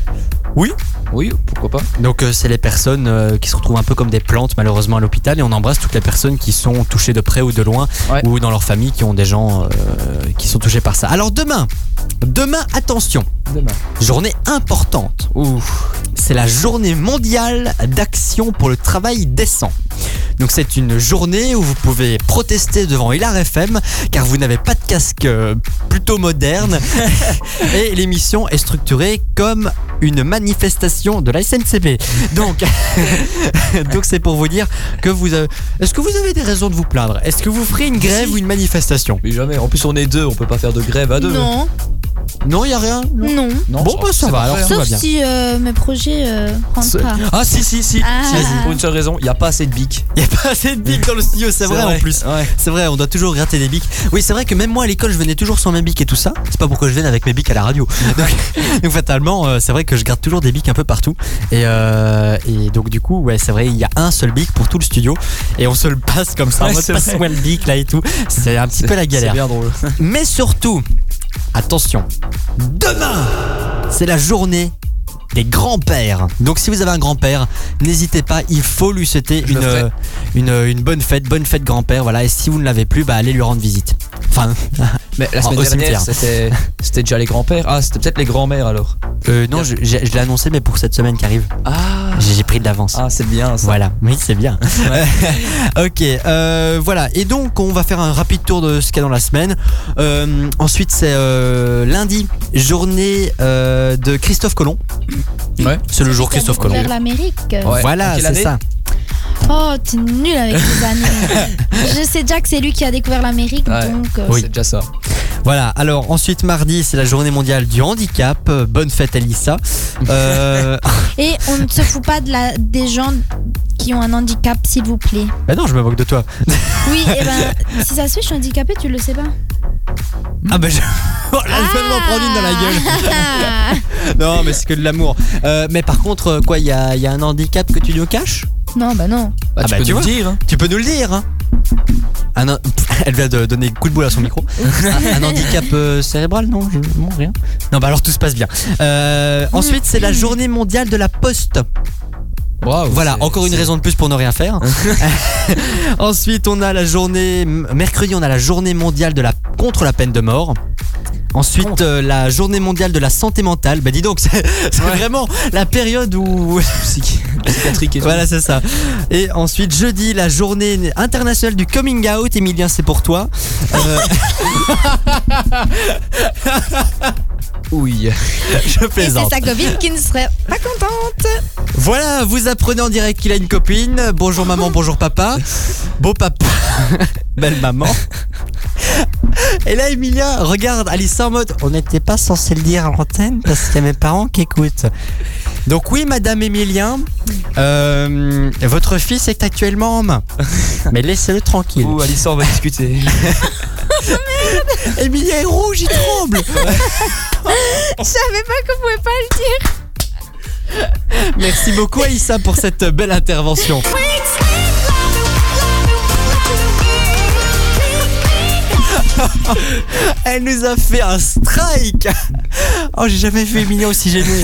Oui, pourquoi pas. donc c'est les personnes qui se retrouvent un peu comme des plantes malheureusement à l'hôpital, et on embrasse toutes les personnes qui sont touchées de près ou de loin, ou dans leur famille qui ont des gens qui sont touchés par ça. Alors demain, attention, journée importante. C'est la journée mondiale d'action pour le travail décent. Donc c'est une journée où vous pouvez protester devant Hilar FM car vous n'avez pas de casque plutôt moderne et l'émission est structurée comme une manifestation de la SNCB. Donc c'est pour vous dire que est-ce que vous avez des raisons de vous plaindre? Est-ce que vous ferez une grève ou une manifestation? Mais jamais, en plus on est deux, on peut pas faire de grève à deux. Non, y a rien. Non. Bon bah ça va, alors tout va Sauf bien. si mes projets rentrent pas. Ah si. Ah. Pour une seule raison, y a pas assez de bics. Il n'y a pas assez de bics dans le studio, c'est vrai en plus. Ouais. C'est vrai, on doit toujours gratter des bics. Oui, c'est vrai que même moi à l'école, je venais toujours sans mes bics et tout ça. C'est pas pourquoi je viens avec mes bics à la radio. Donc fatalement, c'est vrai que je garde toujours des bics un peu partout. Et donc du coup, ouais, c'est vrai, il y a un seul bic pour tout le studio et on se le passe comme ça. Ouais, en mode c'est passe-moi le bic là et tout. C'est un petit peu la galère. C'est bien drôle. Mais surtout, attention, demain, c'est la journée des grands-pères. Donc si vous avez un grand-père, n'hésitez pas, il faut lui souhaiter une bonne fête grand-père. Voilà, et si vous ne l'avez plus, allez lui rendre visite. Enfin, mais la semaine au dernière, cimetière. c'était déjà les grands-pères. Ah, c'était peut-être les grands-mères alors. Non, je l'ai annoncé, mais pour cette semaine qui arrive. Ah, J'ai pris de l'avance. ah c'est bien ça. Voilà, oui c'est bien. Ok, voilà. Et donc on va faire un rapide tour de ce qu'il y a dans la semaine. Ensuite c'est lundi, journée de Christophe Colomb. Ouais. C'est le jour Christophe Colomb. Vers l'Amérique. Ouais. Voilà, Quelle c'est année ça. Oh, t'es nul avec les années. Je sais déjà que c'est lui qui a découvert l'Amérique, Ouais. donc. Oui. C'est déjà ça. Voilà, alors ensuite mardi c'est la journée mondiale du handicap. Bonne fête Alissa. Et on ne se fout pas des gens qui ont un handicap, s'il vous plaît. Bah non, je me moque de toi. Oui, et si ça se fait, je suis handicapée, tu le sais pas. Ah bah je... Oh là, je vais m'en prendre une dans la gueule. Non mais c'est que de l'amour. Mais par contre, quoi, il y a un handicap que tu nous caches? Non, bah non. Bah, tu peux tu nous le vois. dire. Hein. Tu peux nous le dire hein. Elle vient de donner coup de boule à son micro. Un handicap cérébral? Non, non, rien. Non, bah alors tout se passe bien. Ensuite, c'est la journée mondiale de la poste. Waouh, Voilà, c'est- encore une c'est- raison de plus pour ne rien faire. Ensuite, on a la journée mercredi, on a la journée mondiale contre la peine de mort. Ensuite, la journée mondiale de la santé mentale. Bah dis donc, c'est vraiment la période où psychiatrique et tout. voilà, c'est ça. Et ensuite, jeudi, la journée internationale du coming out. Emilien, c'est pour toi. Oui. Je Et plaisante. c'est sa copine qui ne serait pas contente. Voilà, vous apprenez en direct qu'il a une copine. Bonjour maman, bonjour papa. Beau papa. Belle maman. Et là, Emilia regarde Alissa en mode on n'était pas censé le dire à l'antenne parce qu'il y a mes parents qui écoutent. Donc, oui, madame Emilien, votre fils est actuellement en main. Mais laissez-le tranquille. Ouh, Alissa, on va discuter. Emilia est rouge, il tremble. Je savais pas qu'on pouvait pas le dire. Merci beaucoup, Alissa, pour cette belle intervention. Elle nous a fait un strike. Oh, j'ai jamais vu Emilia aussi gênée.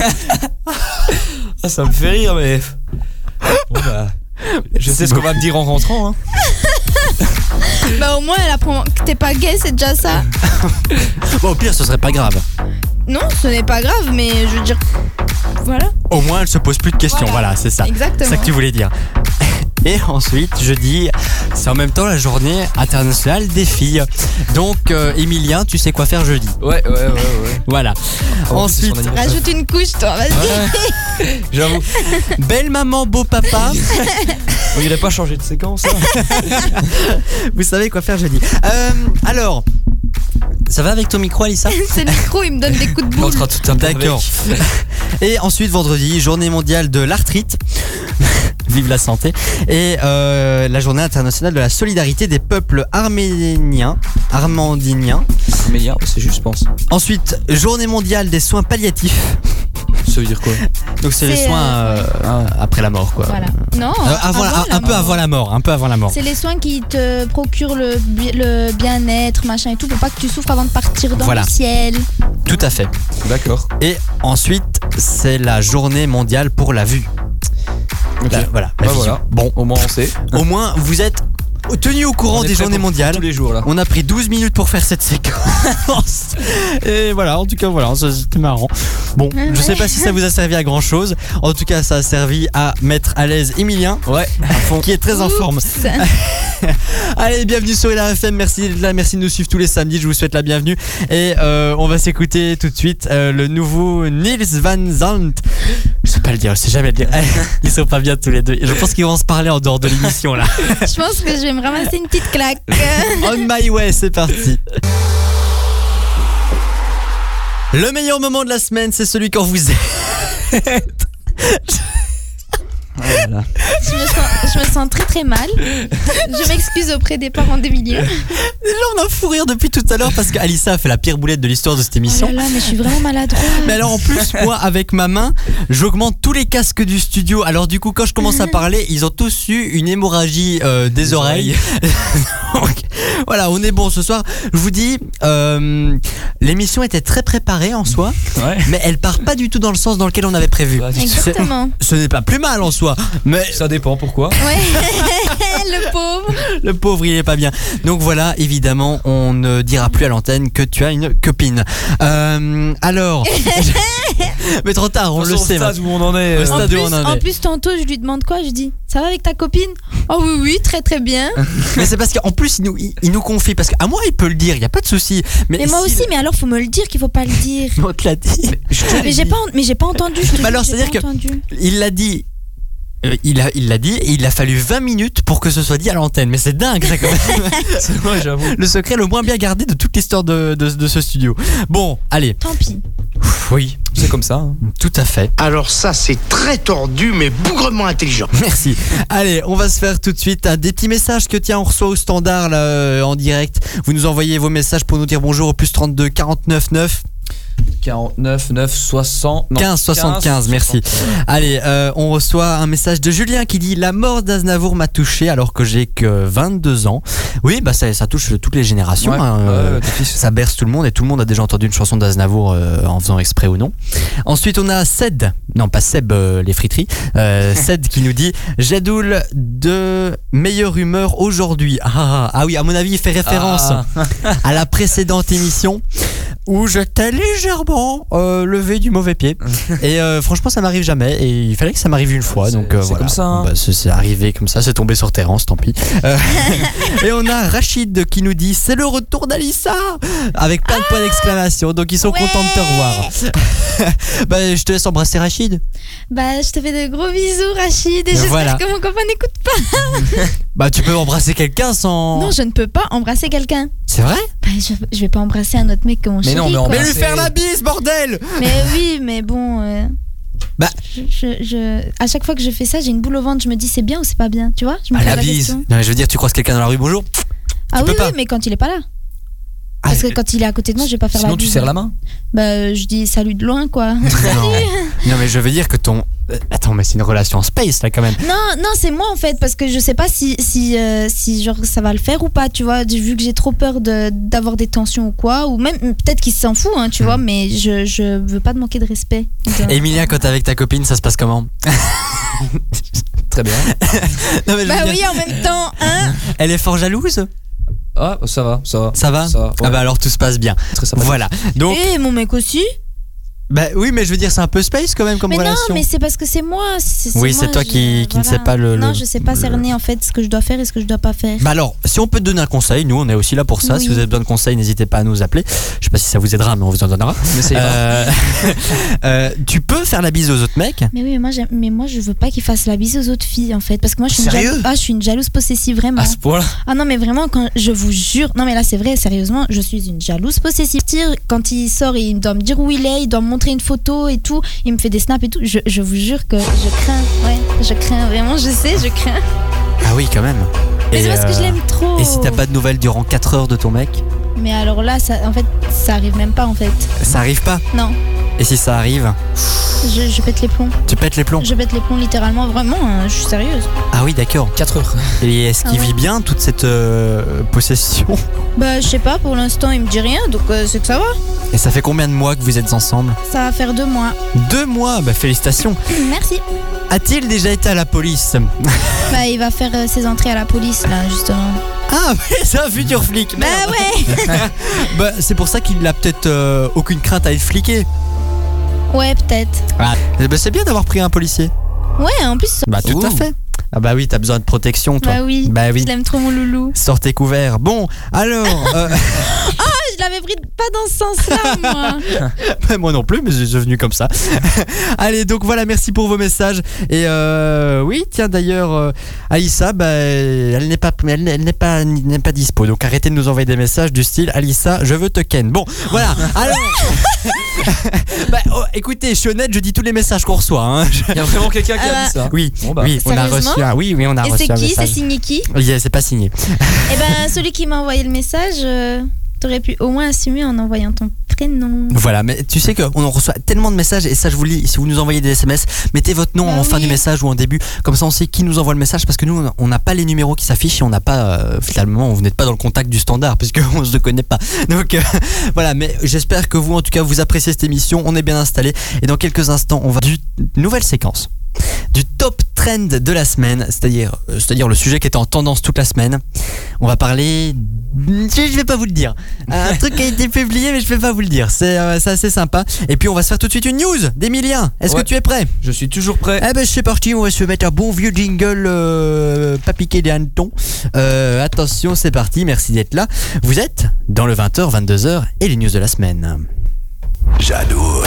Ah, ça me fait rire, mais. Bon, bah. Je sais ce qu'on va me dire en rentrant. Hein. Bah au moins elle apprend que t'es pas gay, c'est déjà ça. Bon, au pire, ce serait pas grave. Non, ce n'est pas grave, mais je veux dire, voilà. Au moins, elle se pose plus de questions. Voilà, c'est ça. Exactement. C'est ça que tu voulais dire. Et ensuite, jeudi, c'est en même temps la journée internationale des filles. Donc, Emilien, tu sais quoi faire jeudi. Ouais. Voilà. En plus, c'est son Ensuite, anniversaire. Rajoute une couche, toi, vas-y. J'avoue. belle maman, beau papa. Il n'a pas changé de séquence. Hein. Vous savez quoi faire jeudi. Alors, ça va avec ton micro, Alissa? C'est le micro, il me donne des coups de On est en boule. train de tout taper D'accord. avec. Et ensuite, vendredi, journée mondiale de l'arthrite. Vive la santé. Et la journée internationale de la solidarité des peuples arméniens. Mais hier, c'est juste, je pense. Ensuite, journée mondiale des soins palliatifs. Ça veut dire quoi? Donc, c'est les C'est, soins après la mort, quoi. Voilà. Non, Un peu avant la mort. Un peu avant la mort. C'est les soins qui te procurent le bien-être, machin et tout, pour pas que tu souffres avant de partir dans Voilà. le ciel. Tout à fait. D'accord. Et ensuite, c'est la journée mondiale pour la vue. Ok. Voilà. Bah la vision. voilà. Bon, Au moins, on sait. au moins, vous êtes tenu au courant On est des prêt journées pour mondiales. Tous les jours, là. On a pris 12 minutes pour faire cette séquence. Et voilà, en tout cas, voilà, ça, c'était marrant. Bon, je sais pas si ça vous a servi à grand chose. En tout cas, ça a servi à mettre à l'aise Emilien, Ouais, à fond. qui est très en forme. Oups. Allez, bienvenue sur LRFM. Merci d'être là, merci de nous suivre tous les samedis. Je vous souhaite la bienvenue. Et on va s'écouter tout de suite le nouveau Niels Van Zandt. Je sais pas le dire, je sais jamais le dire. Ils sont pas bien tous les deux. Je pense qu'ils vont se parler en dehors de l'émission là. Je pense que je vais me ramasser une petite claque. On my way, c'est parti. Le meilleur moment de la semaine, c'est celui quand vous êtes. Voilà. Je me sens très très mal. Je m'excuse auprès des parents d'Emilia. Déjà, on a un fou rire depuis tout à l'heure parce qu'Alissa a fait la pire boulette de l'histoire de cette Oh émission. là là, mais je suis vraiment maladroit. Mais alors en plus, moi avec ma main, j'augmente tous les casques du studio. Alors du coup, quand je commence à parler, ils ont tous eu une hémorragie des oreilles. Donc voilà, on est bon ce soir. Je vous dis, l'émission était très préparée en soi, Ouais. mais elle part pas du tout dans le sens dans lequel on avait prévu. Ouais, Exactement. Ce n'est pas plus mal en soi, mais Ça dépend pourquoi. Ouais. Le pauvre. le pauvre il est pas bien. Donc voilà, évidemment, on ne dira plus à l'antenne que tu as une copine. Alors, mais trop tard, on le sait. Stade où on en est. Au stade où on en En est. plus, tantôt, je lui demande quoi? Je dis, ça va avec ta copine? Oh oui, oui, très très bien. Mais c'est parce qu'en plus il nous confie parce qu'à moi il peut le dire, il y a pas de souci. Mais Et moi si- aussi, mais alors faut me le dire qu'il faut pas le dire. on te l'a dit. Mais j'ai pas entendu. Je te Bah alors, jure, j'ai c'est-à-dire pas que- entendu. Il l'a dit. Il l'a dit et il a fallu 20 minutes pour que ce soit dit à l'antenne. Mais c'est dingue ça quand même. C'est vrai, j'avoue. Le secret le moins bien gardé de toute l'histoire de ce studio. Bon, allez. Tant pis. Oui, C'est comme ça. Hein. tout à fait. Alors ça, c'est très tordu, mais bougrement intelligent. Merci. Allez, on va se faire tout de suite des petits messages que tiens on reçoit au standard là, en direct. Vous nous envoyez vos messages pour nous dire bonjour au plus 32 49 9. 49 9 60 non, 15 75, merci. Allez, on reçoit un message de Julien qui dit: la mort d'Aznavour m'a touché alors que j'ai que 22 ans. Oui, bah ça touche toutes les générations. Ouais, hein, ça berce tout le monde et tout le monde a déjà entendu une chanson d'Aznavour en faisant exprès ou non. Ensuite, on a Seb, non pas Seb, les friteries. Seb qui nous dit: Jadoul de meilleure humeur aujourd'hui. Ah oui, à mon avis, il fait référence à la précédente émission où j'étais légèrement levé du mauvais pied. Et franchement, ça m'arrive jamais. Et il fallait que ça m'arrive une fois. Donc c'est voilà. comme ça. Hein. Bah, c'est arrivé comme ça, c'est tombé sur Terence, tant pis. Et on a Rachid qui nous dit: c'est le retour d'Alissa, avec plein de points d'exclamation. Donc ils sont contents de te revoir. Bah, je te laisse embrasser Rachid. Bah, je te fais de gros bisous, Rachid. Et j'espère Voilà. que mon copain n'écoute pas. Bah, tu peux embrasser quelqu'un sans. Non, je ne peux pas embrasser quelqu'un. C'est vrai? Bah, je vais pas embrasser un autre mec que mon chéri. non, mais quoi. Mais lui faire la bise, bordel! Mais oui, mais bon. Bah. À chaque fois que je fais ça, j'ai une boule au ventre. Je me dis c'est bien ou c'est pas bien, tu vois? Je me Ah, pose la bise. question. Non, mais je veux dire, tu croises quelqu'un dans la rue, bonjour. Ah peux oui, pas. oui, mais quand il est pas là. Parce que quand il est à côté de moi, je vais pas faire Sinon la bise. tu serres la main. Bah, je dis salut de loin, quoi. Non, mais je veux dire que ton. Attends, mais c'est une relation space là quand même. Non, c'est moi en fait, parce que je sais pas si genre ça va le faire ou pas, tu vois, vu que j'ai trop peur d'avoir des tensions ou quoi, ou même peut-être qu'il s'en fout, hein, tu vois, mais je veux pas de manquer de respect. Emilia, quand t'es avec ta copine, ça se passe comment? Très bien. Non, mais je veux Bah dire, oui, en même temps, hein. elle est fort jalouse? Ah, ça va. Ça va? Ouais. Ah bah alors tout se passe bien. Très sympa. Voilà. Donc, Et mon mec aussi. bah oui, mais je veux dire, c'est un peu space quand même comme Mais relation. non, mais c'est parce que c'est moi. Oui, c'est moi, toi qui ne sais pas le. Non, je sais pas cerner en fait ce que je dois faire et ce que je dois pas faire. Bah alors, si on peut te donner un conseil, nous on est aussi là pour ça. Oui. Si vous avez besoin de conseils, n'hésitez pas à nous appeler. Je sais pas si ça vous aidera, mais on vous en donnera. Mais c'est Tu peux faire la bise aux autres mecs. Mais oui, mais moi je veux pas qu'il fasse la bise aux autres filles en fait, parce que moi je suis Sérieux je suis une jalouse possessive vraiment. à ce point-là. Ah non mais vraiment, quand je vous jure, non mais là c'est vrai, sérieusement, je suis une jalouse possessive. Quand il sort, il doit me dire où il est, il doit me montrer une photo et tout, il me fait des snaps et tout. Je vous jure que je crains vraiment, je sais, je crains. Ah oui, quand même. Mais c'est parce que je l'aime trop. Et si t'as pas de nouvelles durant 4 heures de ton mec, Mais alors là, en fait, ça arrive même pas en fait. ça arrive pas. Non, Et si ça arrive, je pète les plombs. tu pètes les plombs. Je pète les plombs littéralement, vraiment, hein, je suis sérieuse. Ah oui, d'accord. 4 heures. Et est-ce qu'il Ah ouais. vit bien toute cette possession? Bah je sais pas, pour l'instant il me dit rien, donc c'est que ça va. Et ça fait combien de mois que vous êtes ensemble? Ça va faire 2 mois. 2 mois, bah félicitations. Merci. A-t-il déjà été à la police? Bah il va faire ses entrées à la police là justement. Ah oui, c'est un futur flic. Bah Merde. ouais. Bah, c'est pour ça qu'il a peut-être aucune crainte à être fliqué. Ouais peut-être. Ah. Bah, c'est bien d'avoir pris un policier. Ouais en plus. Bah tout à Ouh. fait. Ah bah oui, t'as besoin de protection toi. Bah oui. Bah oui. Je l'aime trop mon loulou. Sortez couverts. Bon, alors. Je l'avais pris pas dans ce sens-là moi. Moi non plus, mais je suis venu comme ça. Allez, donc voilà, merci pour vos messages. Et oui, tiens d'ailleurs, Alissa, bah, elle n'est pas dispo. Donc arrêtez de nous envoyer des messages du style Alissa, je veux te ken. Bon, voilà. Alors, bah, écoutez, je suis honnête, je dis tous les messages qu'on reçoit. Hein. Il y a vraiment quelqu'un qui a dit ça. Oui, Bon, bah. oui, on a Sérieusement reçu un. Oui, on a Et reçu c'est un qui? C'est message. signé qui? Yeah, c'est pas signé. Eh ben celui qui m'a envoyé le message, t'aurais pu au moins assumer en envoyant ton prénom. Voilà, mais tu sais qu'on en reçoit tellement de messages et ça je vous le dis, si vous nous envoyez des SMS, mettez votre nom Bah en fin oui. du message ou en début, comme ça on sait qui nous envoie le message parce que nous on n'a pas les numéros qui s'affichent et on n'a pas, finalement vous n'êtes pas dans le contact du standard puisqu'on ne se connaît pas. Donc voilà, mais j'espère que vous en tout cas vous appréciez cette émission, on est bien installé et dans quelques instants on va d'une nouvelle séquence. Du top trend de la semaine, c'est-à-dire le sujet qui était en tendance toute la semaine. On va parler, je vais pas vous le dire, un truc qui a été publié mais je vais pas vous le dire. C'est assez sympa. Et puis on va se faire tout de suite une news d'Emilien. Est-ce Ouais. que tu es prêt? Je suis toujours prêt. Eh ben c'est parti, on va se mettre un bon vieux jingle pas piqué des hannetons. Attention, c'est parti, merci d'être là. Vous êtes dans le 20h, 22h et les news de la semaine. Jadoul.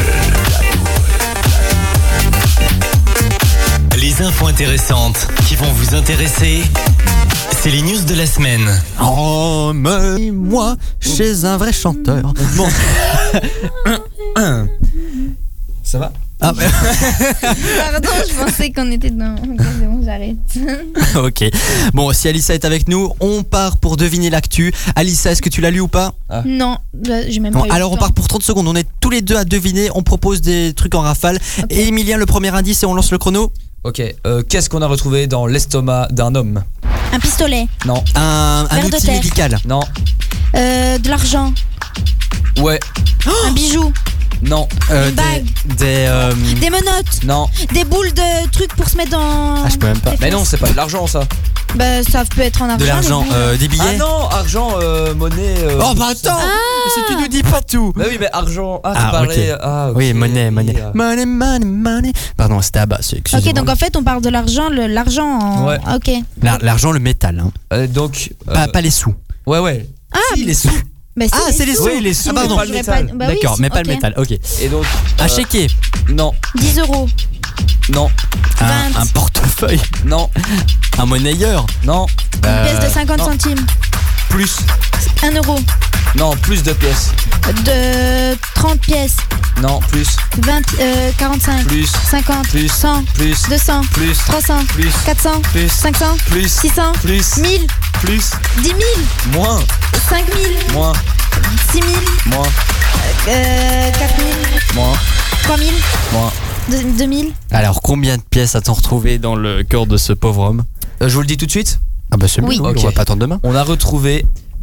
Les infos intéressantes qui vont vous intéresser, c'est les news de la semaine. Emmène-moi chez un vrai chanteur. Bon. Ça va? Ah, bah, Pardon, je pensais qu'on était dans. Ok, c'est bon, j'arrête. ok. Bon, si Alissa est avec nous, on part pour deviner l'actu. Alissa, est-ce que tu l'as lu ou pas? Non, j'ai même Non, pas eu alors le on temps. part pour 30 secondes. On est tous les deux à deviner. On propose des trucs en rafale. Ok. Et Emilien, le premier indice et on lance le chrono. Ok, qu'est-ce qu'on a retrouvé dans l'estomac d'un homme? Un pistolet, Non, Un Vers de outil terre. médical. non, de l'argent, ouais, un bijou, non, Des, bague. Des menottes, non. des boules de trucs pour se mettre dans. Ah, je peux même pas. les Mais non, fesses. c'est pas de l'argent ça. Bah, ça peut être en argent. De l'argent, les boules. des billets. Ah non, argent, monnaie. Oh bah attends, si tu nous dis pas tout. Bah oui, mais argent. Ah, tu Ah, parlais. ok. Ah, ok. Oui, monnaie. Money. Pardon, c'était à bas. Ok, donc en fait, on parle de l'argent, l'argent en. Ouais. Ok. L'argent, le métal. Hein. Donc. Pas les sous. Ouais, ouais. Ah, Si, les sous. bah, Ah, c'est les sous. Oui, les sous, Ah, pardon. mais pas le j'aurais métal. Bah oui, D'accord, mais pas ok. le métal. Ok. Et donc. Un chéquier. Non, 10 euros, non, Vingt. Un portefeuille. non, Un monnayeur. non. une pièce de 50 non. centimes, Plus. 1 euro, Non, plus de pièces. de 30 pièces, Non, plus. 45, Plus. 50, Plus. 100, Plus. 200, Plus. 300, Plus. 400, Plus. 500, Plus. 600, Plus. 1000, Plus. 10 000, Moins. 5 000, Moins. 6 000, Moins. 4 000, Moins. 3 000, Moins. 2 000. Alors, combien de pièces a-t-on retrouvé dans le corps de ce pauvre homme? Je vous le dis tout de suite. Ah bah c'est Oui. bon, Ok. on va pas attendre demain. On a retrouvé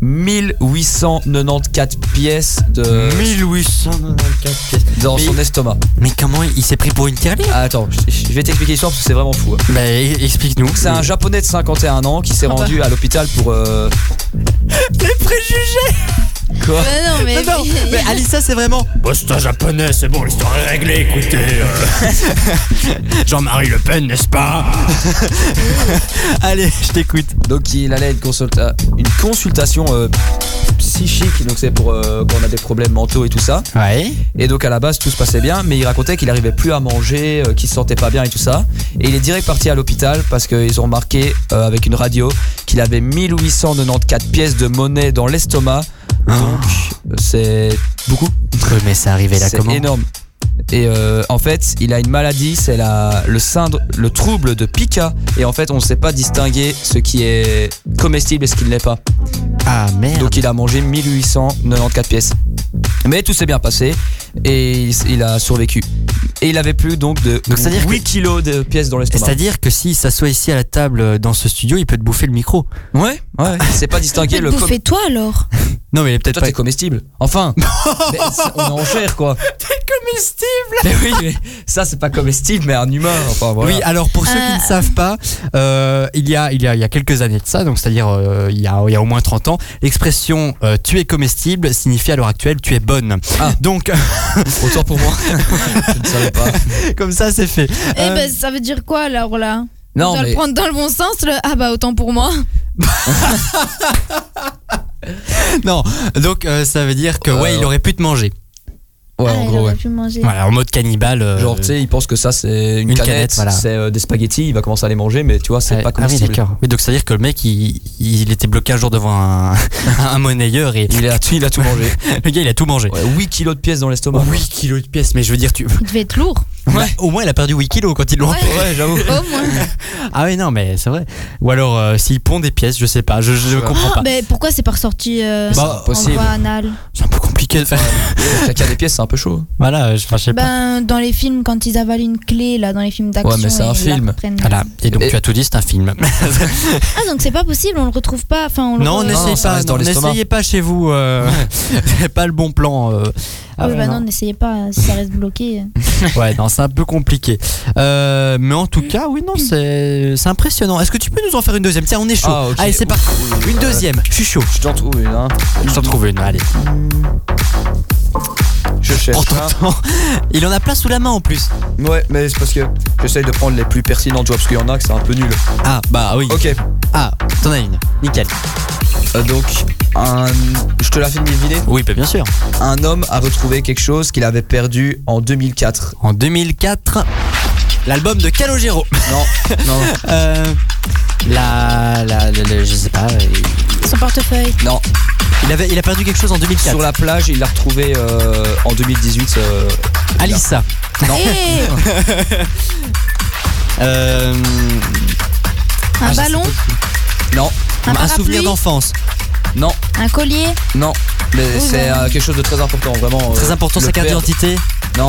1894 pièces de 1894 pièces. dans Mais- son estomac. Mais comment il s'est pris pour une tirelire? Ah, attends, je vais t'expliquer l'histoire parce que c'est vraiment fou. Hein. Bah explique-nous. C'est un japonais de 51 ans qui s'est Ah bah. rendu à l'hôpital pour. Les préjugés. Quoi? non, mais. Non, mais Alissa c'est vraiment. Bon, c'est un japonais, c'est bon, l'histoire est réglée, écoutez. Jean-Marie Le Pen, n'est-ce pas? Allez, je t'écoute. Donc il allait à une consultation psychique, donc c'est pour quand on a des problèmes mentaux et tout ça. Ouais. Et donc à la base tout se passait bien, mais il racontait qu'il arrivait plus à manger, qu'il se sentait pas bien et tout ça. Et il est direct parti à l'hôpital parce qu'ils ont remarqué avec une radio qu'il avait 1894 pièces de monnaie dans l'estomac. Donc c'est beaucoup. Ouais, mais c'est arrivé là C'est comment? énorme. Et en fait, il a une maladie, c'est le trouble de Pica. Et en fait, on ne sait pas distinguer ce qui est comestible et ce qui ne l'est pas. Ah merde. Donc il a mangé 1894 pièces. Mais tout s'est bien passé et il a survécu. Et il avait plus donc de Donc, c'est-à-dire 8 kilos de pièces dans l'estomac. C'est-à-dire que s'il s'assoit ici à la table dans ce studio, il peut te bouffer le micro. Ouais, il sait pas distinguer le Bouffer toi alors. Non mais il est peut-être Toi pas t'es comestible. Enfin, mais on est en chair quoi. comestible. Mais oui, mais ça c'est pas comestible mais un humain. Enfin voilà. Oui, alors pour ceux qui ne savent pas, il y a quelques années de ça, donc c'est-à-dire il y a au moins 30 ans, l'expression tu es comestible signifie à l'heure actuelle tu es bonne. Ah. Donc Autant pour moi. Je ne savais pas. comme ça c'est fait. Eh ben, ça veut dire quoi alors là? Non On doit mais le prendre dans le bon sens, le ah bah autant pour moi. Non, donc ça veut dire que ouais, il aurait pu te manger. ouais, Ah, en il gros aurait ouais. pu manger. Voilà, en mode cannibale. Genre tu sais, il pense que ça c'est une canette, canette, voilà. c'est des spaghettis, il va commencer à les manger mais tu vois, c'est pas Ah oui, comestible. d'accord. Oui, donc ça veut dire que le mec il était bloqué un jour devant un monnayeur et Il a tout mangé. le gars il a tout mangé. Ouais, 8 kilos de pièces dans l'estomac. 8 kilos de pièces, mais je veux dire Il devait être lourd. Ouais. Au moins il a perdu 8 kilos quand ils l'ont Ouais. opéré. Ouais, j'avoue. Au moins. Ah oui non mais c'est vrai. Ou alors s'il pond des pièces, je sais pas, je comprends pas. Mais pourquoi c'est pas ressorti Bah, en possible. voie anale? C'est un peu compliqué de faire. Caca des pièces, c'est un peu chaud. Voilà, je sais pas. Ben dans les films quand ils avalent une clé là dans les films d'action. Ouais, mais c'est un et ils la film. reprennent. Voilà, et donc Et- tu as tout dit, c'est un film. Ah donc c'est pas possible, on le retrouve pas. Enfin on le Non, re- n'essayez ça pas, reste dans non, l'estomac. n'essayez pas chez vous. C'est pas le bon plan. Ah Oui, ouais, bah non. non, n'essayez pas, si ça reste bloqué. Ouais, non, c'est un peu compliqué. Mais en tout cas, oui, non, c'est impressionnant. Est-ce que tu peux nous en faire une deuxième? Tiens, on est chaud. Ah, ok. Allez, c'est parti. Oui, Une deuxième. Je suis chaud. Je t'en trouve une, hein. Je t'en trouve une. Allez. Je cherche. Prends ton temps. Il en a plein sous la main en plus. Ouais, mais c'est parce que j'essaye de prendre les plus pertinentes, tu vois, parce qu'il y en a que c'est un peu nul. Ah, bah oui. Ok. Ah, t'en as une. Nickel. Donc, je te la fais deviner. Oui, bah, bien sûr. Un homme a retrouvé quelque chose qu'il avait perdu en 2004. En 2004, l'album de Calogero. Non, non, Je sais pas. Son portefeuille. non. Il a perdu quelque chose en 2004. Sur la plage, il l'a retrouvé en 2018. Alissa. Non. Eh, Euh, un je sais ballon, Non. un un parapluie, souvenir d'enfance. Non. un collier. Non. Mais Oui, c'est bah. quelque chose de très important, vraiment. Très important, le sa carte père- d'identité. Non.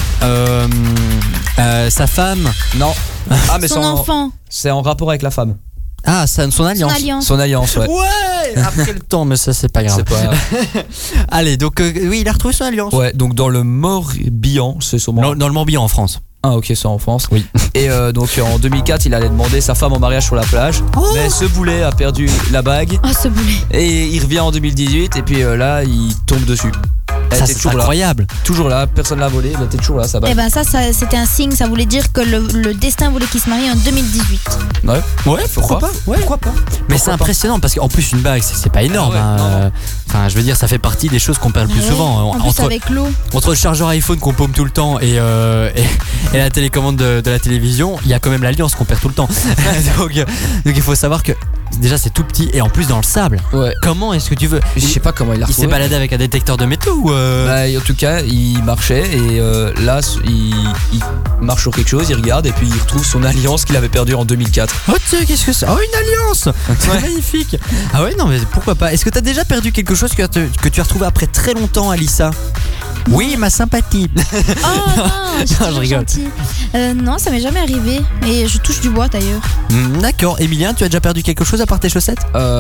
Sa femme. Non. Ah, mais Son enfant, c'est en rapport avec la femme. Ah, son son alliance. alliance. Son alliance, ouais. Ouais. Après le temps, mais ça c'est pas grave. C'est pas. Allez, donc oui, il a retrouvé son alliance. Ouais, donc dans le Morbihan, c'est sûrement. Dans le Morbihan en France. Ah, ok, c'est en France. Oui. Et donc en 2004, il allait demander sa femme en mariage sur la plage. Oh. Mais ce boulet a perdu la bague. Oh, ce boulet. Et il revient en 2018. Et puis là, il tombe dessus. Elle Ça était c'est toujours là. incroyable. Toujours là, personne l'a volé. Elle était toujours là, sa bague. Eh ben ça c'était un signe, ça voulait dire que le destin voulait qu'il se marie en 2018. Ouais. Ouais, pourquoi pas. Ouais. Pourquoi pas. Mais c'est impressionnant parce qu'en plus une bague c'est pas énorme. Ah ouais, hein. Enfin, je veux dire, ça fait partie des choses qu'on perd le plus Ouais. souvent. En plus Entre, avec l'eau. entre le chargeur iPhone qu'on paume tout le temps et la télécommande de la télévision, il y a quand même l'alliance qu'on perd tout le temps. donc il faut savoir que déjà c'est tout petit et en plus dans le sable. Ouais. Comment est-ce que tu veux Je sais pas comment il a Il s'est retrouvé. baladé avec un détecteur de métaux ou Bah, en tout cas, il marchait et là, il marche sur quelque chose, il regarde et puis il retrouve son alliance qu'il avait perdue en 2004. Oh tiens, qu'est-ce que c'est? Oh, une alliance. C'est magnifique. Ah ouais, non mais pourquoi pas. Est-ce que t'as déjà perdu quelque chose que tu as retrouvé après très longtemps, Alissa? Oui, ma sympathie. Oh non, je suis Non, je rigole. gentille. Non, ça m'est jamais arrivé. Et je touche du bois d'ailleurs. D'accord. Emilien, tu as déjà perdu quelque chose à part tes chaussettes?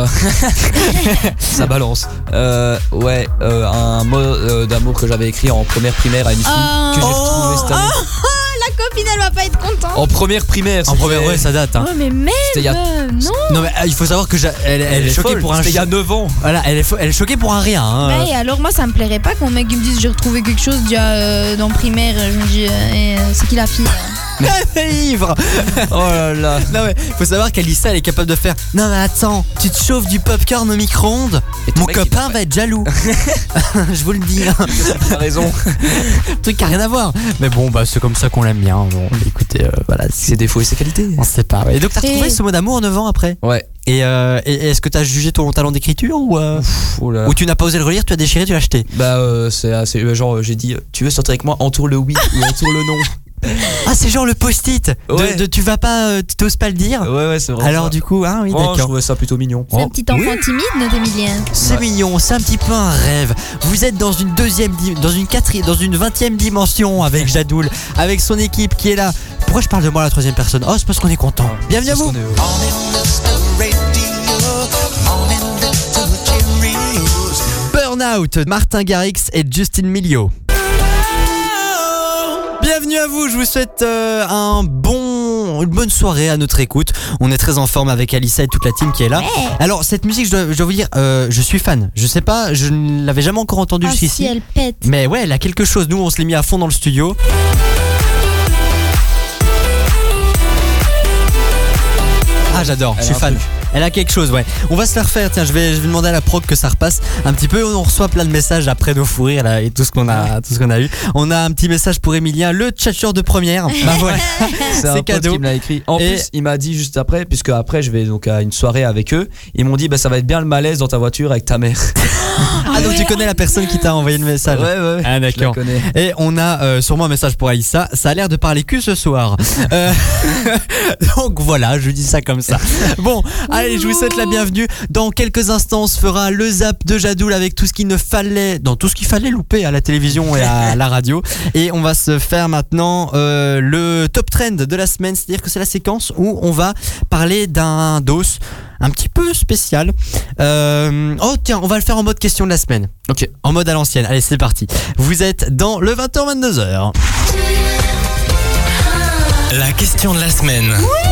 Ça balance. Ouais, un mot d'amour que j'avais écrit en première primaire à une fille Oh. que j'ai retrouvé cette année. La copine, elle va pas être contente. En première primaire. En c'était- première, ouais, ça date. Hein. Oh mais merde. C'était il y a- Non. Non mais il faut savoir que elle est choquée folle, pour un c'était il y a 9 ans. Voilà, elle est choquée pour un rien. Hein. Ouais, alors moi ça me plairait pas qu'on mec me dise j'ai retrouvé quelque chose déjà dans primaire. Je me dis c'est qui la fille là Elle est ivre. Oh là là. Non mais faut savoir qu'Alissa elle est capable de faire. Non mais attends, tu te chauffes du popcorn au micro-ondes. Et ton Mon mec, copain va être jaloux. Je vous le dis. Hein. T'as raison. Truc qui a rien à voir. Mais bon bah c'est comme ça qu'on l'aime bien. Bon, écoutez, voilà, Ses défauts et ses qualités. on sait pas. Et donc t'as retrouvé Et- ce mot d'amour 9 ans après. Ouais. Et est-ce que t'as jugé ton talent d'écriture Oh là là. ou tu n'as pas osé le relire, tu as déchiré, tu l'as acheté? Bah c'est assez genre j'ai dit tu veux sortir avec moi, entoure le oui ou entoure le non. Ah c'est genre le post-it. Ouais. Tu vas pas, tu t'oses pas le dire. Ouais c'est vrai. Alors du coup, ah oui Oh, je d'accord. trouvais ça plutôt mignon. C'est un petit enfant timide, notre Emilien. C'est Ouais. mignon, c'est un petit peu un rêve. Vous êtes dans une dans une 20e dimension avec Jadoul, avec son équipe qui est là. Pourquoi je parle de moi à la troisième personne? Oh, c'est parce qu'on est content. Bienvenue à vous. Burnout, Martin Garrix et Justin Milio. Bienvenue à vous, je vous souhaite une bonne soirée à notre écoute. On est très en forme avec Alissa et toute la team qui est là. Alors cette musique, je dois vous dire, je suis fan. Je sais pas, je ne l'avais jamais encore entendue Ah si jusqu'ici. elle pète. Mais ouais, elle a quelque chose. Nous, on se l'est mis à fond dans le studio. Ah, j'adore, je suis a un fan. truc. Elle a quelque chose, ouais. On va se la refaire. Tiens, je vais demander à la prog que ça repasse un petit peu. On reçoit plein de messages après nos fous rires là, et tout ce qu'on a eu. On a un petit message pour Emilien, le tchatcheur de première. Bah voilà, C'est un c'est pote cadeau. qui me l'a écrit. En Et- plus, il m'a dit juste après, puisque après je vais donc à une soirée avec eux, ils m'ont dit bah ça va être bien le malaise dans ta voiture avec ta mère. Ah donc tu connais la personne qui t'a envoyé le message. ouais. Ah Je la d'accord. connais. Et on a sûrement un message pour Aïssa. Ça a l'air de parler cul ce soir. Donc voilà, je dis ça comme ça. Bon, allez, je vous souhaite la bienvenue. Dans quelques instants, on se fera le zap de Jadoul avec tout ce qu'il fallait louper à la télévision et à la radio. Et on va se faire maintenant le top trend de la semaine. C'est-à-dire que c'est la séquence où on va parler d'un dos un petit peu spécial. Oh tiens, on va le faire en mode question de la semaine. Ok. En mode à l'ancienne. Allez, c'est parti. Vous êtes dans le 20h-22h. La question de la semaine.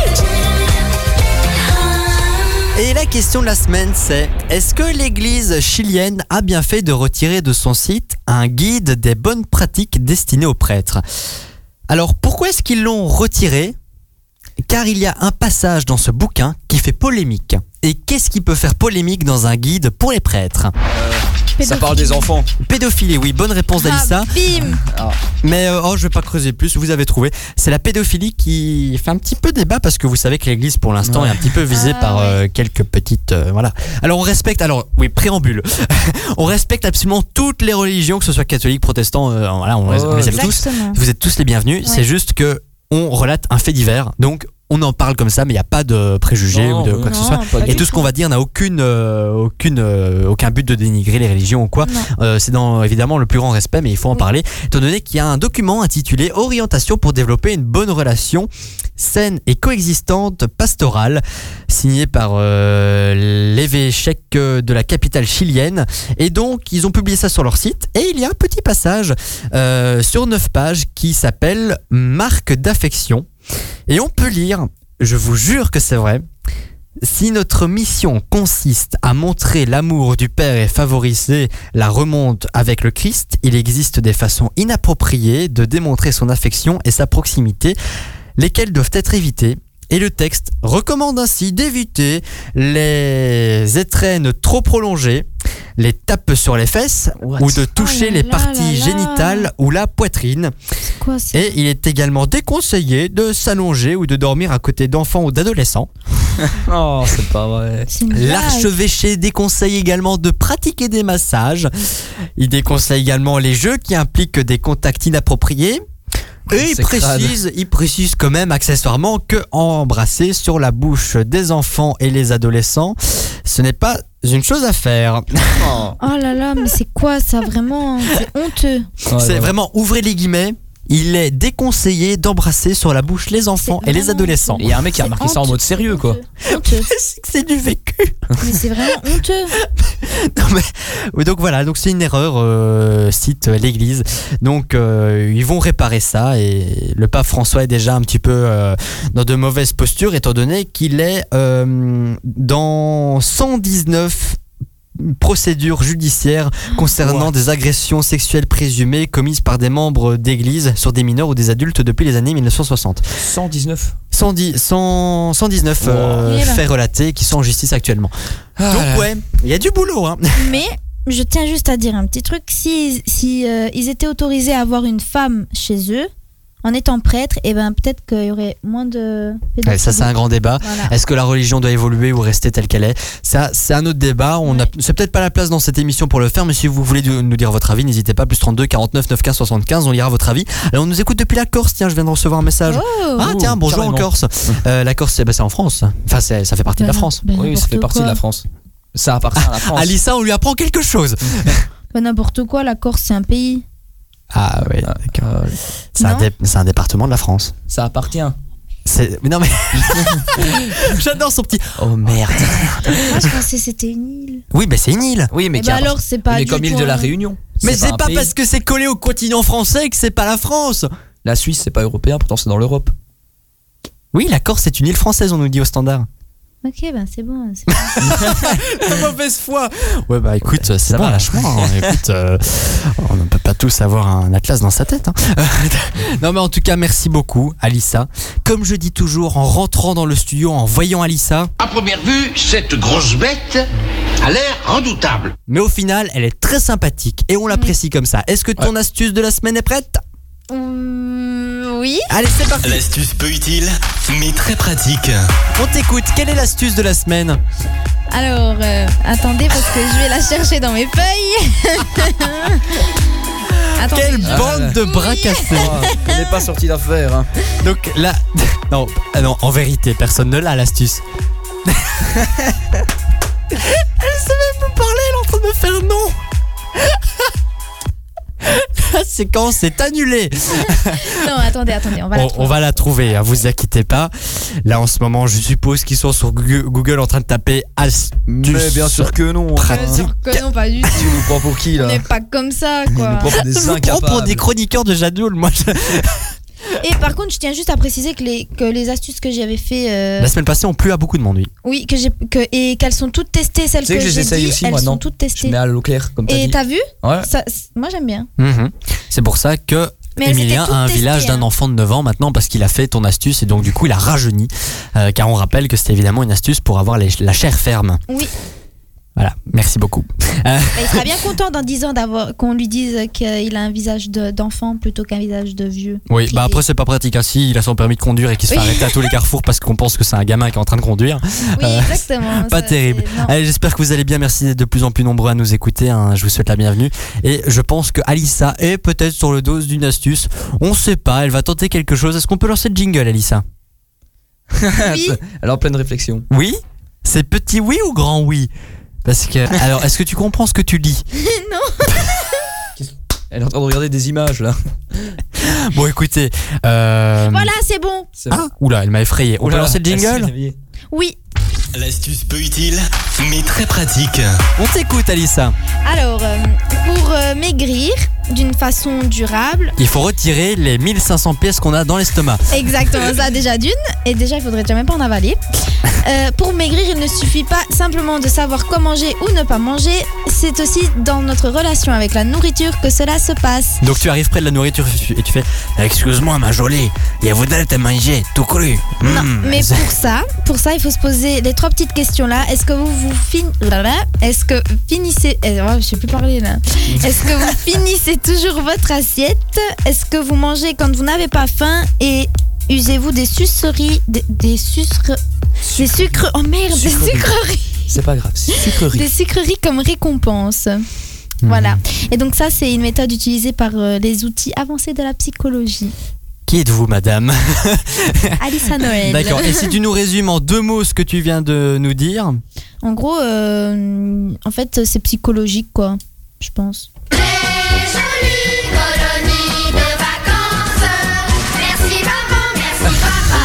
Et la question de la semaine, c'est: est-ce que l'église chilienne a bien fait de retirer de son site un guide des bonnes pratiques destiné aux prêtres? Alors, pourquoi est-ce qu'ils l'ont retiré? Car il y a un passage dans ce bouquin qui fait polémique. Et qu'est-ce qui peut faire polémique dans un guide pour les prêtres? Ça parle des enfants. Pédophilie, oui, bonne réponse d'Alissa. Bim. Mais je vais pas creuser plus, vous avez trouvé. C'est la pédophilie qui fait un petit peu débat parce que vous savez que l'église pour l'instant est un petit peu visée par quelques petites... voilà. Alors on respecte, oui, préambule. On respecte absolument toutes les religions, que ce soit catholique, protestant, voilà, on les aime tous. Exactement. Vous êtes tous les bienvenus, c'est juste que on relate un fait divers, donc on en parle comme ça, mais il n'y a pas de préjugés ou de quoi que ce soit. Et tout ce qu'on va dire n'a aucun but de dénigrer les religions ou quoi. C'est dans évidemment le plus grand respect, mais il faut en parler, étant donné qu'il y a un document intitulé Orientation pour développer une bonne relation saine et coexistante pastorale, signé par l'évêché de la capitale chilienne. Et donc, ils ont publié ça sur leur site. Et il y a un petit passage sur 9 pages qui s'appelle Marque d'affection. Et on peut lire, je vous jure que c'est vrai, si notre mission consiste à montrer l'amour du Père et favoriser la remonte avec le Christ, il existe des façons inappropriées de démontrer son affection et sa proximité, lesquelles doivent être évitées. Et le texte recommande ainsi d'éviter les étrennes trop prolongées, les tapes sur les fesses ou de toucher les parties génitales ou la poitrine. C'est quoi ça? Et il est également déconseillé de s'allonger ou de dormir à côté d'enfants ou d'adolescents. Oh, c'est pas vrai. C'est une blague. L'archevêché déconseille également de pratiquer des massages. Il déconseille également les jeux qui impliquent des contacts inappropriés. Et il précise quand même accessoirement que embrasser sur la bouche des enfants et les adolescents, ce n'est pas une chose à faire. Oh là là, mais c'est quoi ça vraiment? C'est honteux. C'est vraiment, ouvrez les guillemets. Il est déconseillé d'embrasser sur la bouche les enfants et les adolescents. Il y a un mec qui a remarqué ça en mode sérieux, quoi. Honteux. C'est du vécu. Mais c'est vraiment honteux. Non mais, oui, donc voilà, donc c'est une erreur, cite l'église. Donc ils vont réparer ça et le pape François est déjà un petit peu dans de mauvaises postures étant donné qu'il est dans 119 procédures judiciaires concernant des agressions sexuelles présumées commises par des membres d'église sur des mineurs ou des adultes depuis les années 1960. 119 119 faits relatés qui sont en justice actuellement. Donc ouais, il y a du boulot hein. Mais je tiens juste à dire un petit truc. Si ils étaient autorisés à avoir une femme chez eux en étant prêtre, et ben peut-être qu'il y aurait moins de pédophilie. Ouais, ça c'est un grand débat. Voilà. Est-ce que la religion doit évoluer ou rester telle qu'elle est? Ça c'est un autre débat. C'est peut-être pas la place dans cette émission pour le faire, mais si vous voulez nous dire votre avis, n'hésitez pas. Plus 32 49 9 15 75, on lira votre avis. Alors on nous écoute depuis la Corse. Tiens, je viens de recevoir un message. Tiens, bonjour carrément. en Corse. La Corse, c'est en France. Enfin, ça fait partie de la France. Oui, ça fait partie de la France. Ça appartient à la France. Alissa, on lui apprend quelque chose. Pas n'importe quoi, la Corse c'est un pays. Ah oui, d'accord. C'est un département de la France. Ça appartient. Mais non mais j'adore son petit. Oh merde. Ah, je pensais que c'était une île. Oui, mais c'est une île. Oui, mais alors c'est pas. mais du comme tout île de la un- Réunion. Mais c'est pas un pays. parce que c'est collé au continent français que c'est pas la France. La Suisse, c'est pas européen, pourtant c'est dans l'Europe. Oui, la Corse c'est une île française, on nous dit au standard. Ok, ben c'est bon. De mauvaise foi. Ouais bah écoute, c'est ça bon, va. lâche-moi. Hein. Écoute, on ne peut pas tous avoir un atlas dans sa tête. Hein. Non mais en tout cas, merci beaucoup, Alissa. Comme je dis toujours, en rentrant dans le studio, en voyant Alissa, À première vue, cette grosse bête a l'air redoutable. mais au final, elle est très sympathique et on l'apprécie comme ça. Est-ce que ton astuce de la semaine est prête? Oui. Allez, c'est parti. L'astuce peu utile, mais très pratique. On t'écoute. Quelle est l'astuce de la semaine? Alors, attendez parce que je vais la chercher dans mes feuilles. Attendez. Quelle bande de bras cassés. On n'est pas sorti d'affaire. Hein. Donc là, non, en vérité, personne ne l'a l'astuce. Elle sait même plus parler, elle est en train de me faire non. La séquence est annulée. Non, attendez, On va la trouver, hein, vous inquiétez pas. Là en ce moment, je suppose qu'ils sont sur Google en train de taper astuce. Mais bien sûr que non. pratique. Que non, pas du tout. Tu nous prends pour qui On là? n'est pas comme ça, Tu quoi. nous prends pour des Je vous prends incapables. pour des chroniqueurs de Jadoul, moi. Et par contre, je tiens juste à préciser que les astuces que j'avais fait, La semaine passée, on plu à beaucoup de monde, oui. oui, et qu'elles sont toutes testées, celles Tu sais que que je les j'ai essaye dit, aussi, elles moi, sont non. toutes Je testées. mets à l'eau claire, comme t'as Et dit. t'as vu? Ouais. Moi j'aime bien. C'est pour ça que Mais elles Emilien étaient a un toutes village testées, d'un hein. enfant de 9 ans maintenant parce qu'il a fait ton astuce et donc du coup il a rajeuni car on rappelle que c'était évidemment une astuce pour avoir la chair ferme. Oui. Voilà, merci beaucoup. Il sera bien content dans 10 ans qu'on lui dise qu'il a un visage d'enfant plutôt qu'un visage de vieux. Oui, Puis- bah après c'est pas pratique ainsi, il a son permis de conduire et qu'il se fait Oui. arrêter à tous les carrefours parce qu'on pense que c'est un gamin qui est en train de conduire. Oui, exactement. Pas Ça, terrible. c'est- non. Allez, j'espère que vous allez bien, merci d'être de plus en plus nombreux à nous écouter, hein. Je vous souhaite la bienvenue. Et je pense que Alissa est peut-être sur le dos d'une astuce. On sait pas, elle va tenter quelque chose. Est-ce qu'on peut lancer le jingle, Alissa? Oui. Alors, pleine réflexion. Oui? C'est petit oui ou grand oui? Parce que, alors, est-ce que tu comprends ce que tu lis? Elle est en train de regarder des images là. Bon, écoutez. Voilà, c'est bon. Ah, oula, elle m'a effrayé. On peut lancer le jingle? Oui. L'astuce peu utile, mais très pratique. On t'écoute, Alissa. Alors, pour maigrir d'une façon durable, Il faut retirer les 1500 pièces qu'on a dans l'estomac. exactement ça déjà d'une, et déjà il faudrait déjà même pas en avaler. Pour maigrir, il ne suffit pas simplement de savoir quoi manger ou ne pas manger, c'est aussi dans notre relation avec la nourriture que cela se passe. Donc tu arrives près de la nourriture et tu fais excuse-moi ma jolie, il vous donne à manger tout cru. Non, mais pour ça, il faut se poser les 3 petites questions là. Est-ce que est-ce que finissez, je sais plus parler là. Est-ce que vous finissez toujours votre assiette? Est-ce que vous mangez quand vous n'avez pas faim? Et usez-vous des sucreries, des sucres, oh merde, des sucreries, C'est pas grave, sucrerie. des sucreries comme récompense. Voilà. Et donc ça, c'est une méthode utilisée par les outils avancés de la psychologie. Qui êtes-vous, madame? Alissa Noël. D'accord. Et si tu nous résumes en 2 mots ce que tu viens de nous dire? En gros, en fait, c'est psychologique, quoi, je pense. Les jolies colonies de vacances. Merci maman, merci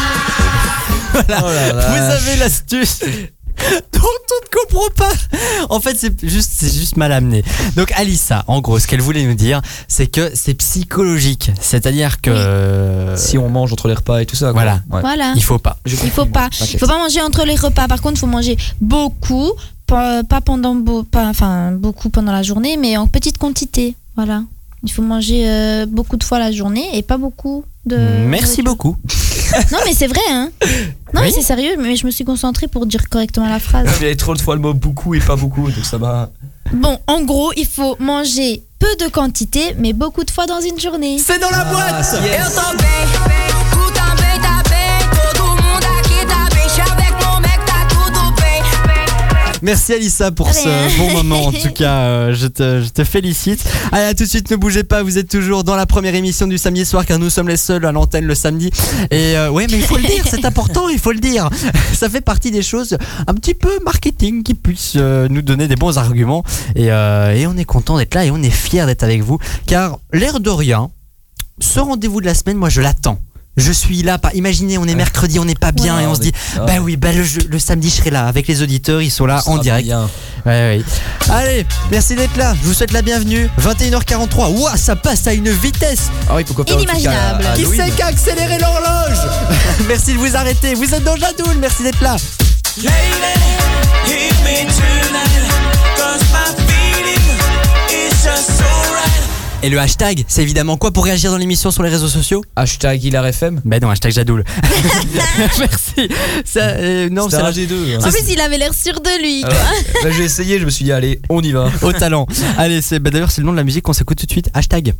papa. Oh là là. Vous avez l'astuce dont on ne comprend pas. En fait, c'est juste mal amené. Donc, Alissa, en gros, ce qu'elle voulait nous dire, c'est que c'est psychologique. C'est-à-dire que. Si on mange entre les repas et tout ça. quoi. Voilà. Ouais. Voilà. Il faut pas. J'ai Il compris, faut moi. pas. T'inquiète. Il faut pas manger entre les repas. Par contre, il faut manger beaucoup, pas pendant beaucoup pendant la journée, mais en petite quantité. Voilà. Il faut manger beaucoup de fois la journée et pas beaucoup de. Merci beaucoup. Non, mais c'est vrai, hein. Non, Oui. mais c'est sérieux. Mais je me suis concentrée pour dire correctement la phrase. Il y avait trop de fois le mot beaucoup et pas beaucoup, donc ça va. Bon, en gros, il faut manger peu de quantité, mais beaucoup de fois dans une journée. C'est dans la boîte. Yes. Eu tô bem, tu também tá bem. Todo mundo aqui tá bem. Chave avec mon mec, tá tudo bem. Merci Alissa pour ce Rien. bon moment. En tout cas, je te félicite. Allez, à tout de suite, ne bougez pas. Vous êtes toujours dans la première émission du samedi soir car nous sommes les seuls à l'antenne le samedi. Et ouais, mais il faut le dire, c'est important, il faut le dire. Ça fait partie des choses un petit peu marketing qui puissent nous donner des bons arguments. Et on est content d'être là et on est fiers d'être avec vous car l'air de rien, ce rendez-vous de la semaine, moi je l'attends. Je suis là, imaginez, on est mercredi, on n'est pas bien Ouais, et on se dit, ouais. bah oui, bah le samedi je serai là avec les auditeurs, ils sont là en Ça direct. bien. Ouais. Allez, merci d'être là, je vous souhaite la bienvenue. 21h43, ouah, ça passe à une vitesse Ah oui, il faut qu'on fasse un truc Inimaginable. à qui Halloween. sait qu'à accélérer l'horloge. Merci de vous arrêter, vous êtes dans Jadoul, merci d'être là. Et le hashtag, c'est évidemment quoi pour réagir dans l'émission sur les réseaux sociaux? Hashtag ILARFM. Ben non, hashtag Jadoul. Merci. Ça, non, C'est c'est un la- G2. En plus, il avait l'air sûr de lui. quoi. Bah, j'ai essayé, je me suis dit, allez, on y va. au talent. Allez, d'ailleurs, c'est le nom de la musique qu'on s'écoute tout de suite. Hashtag.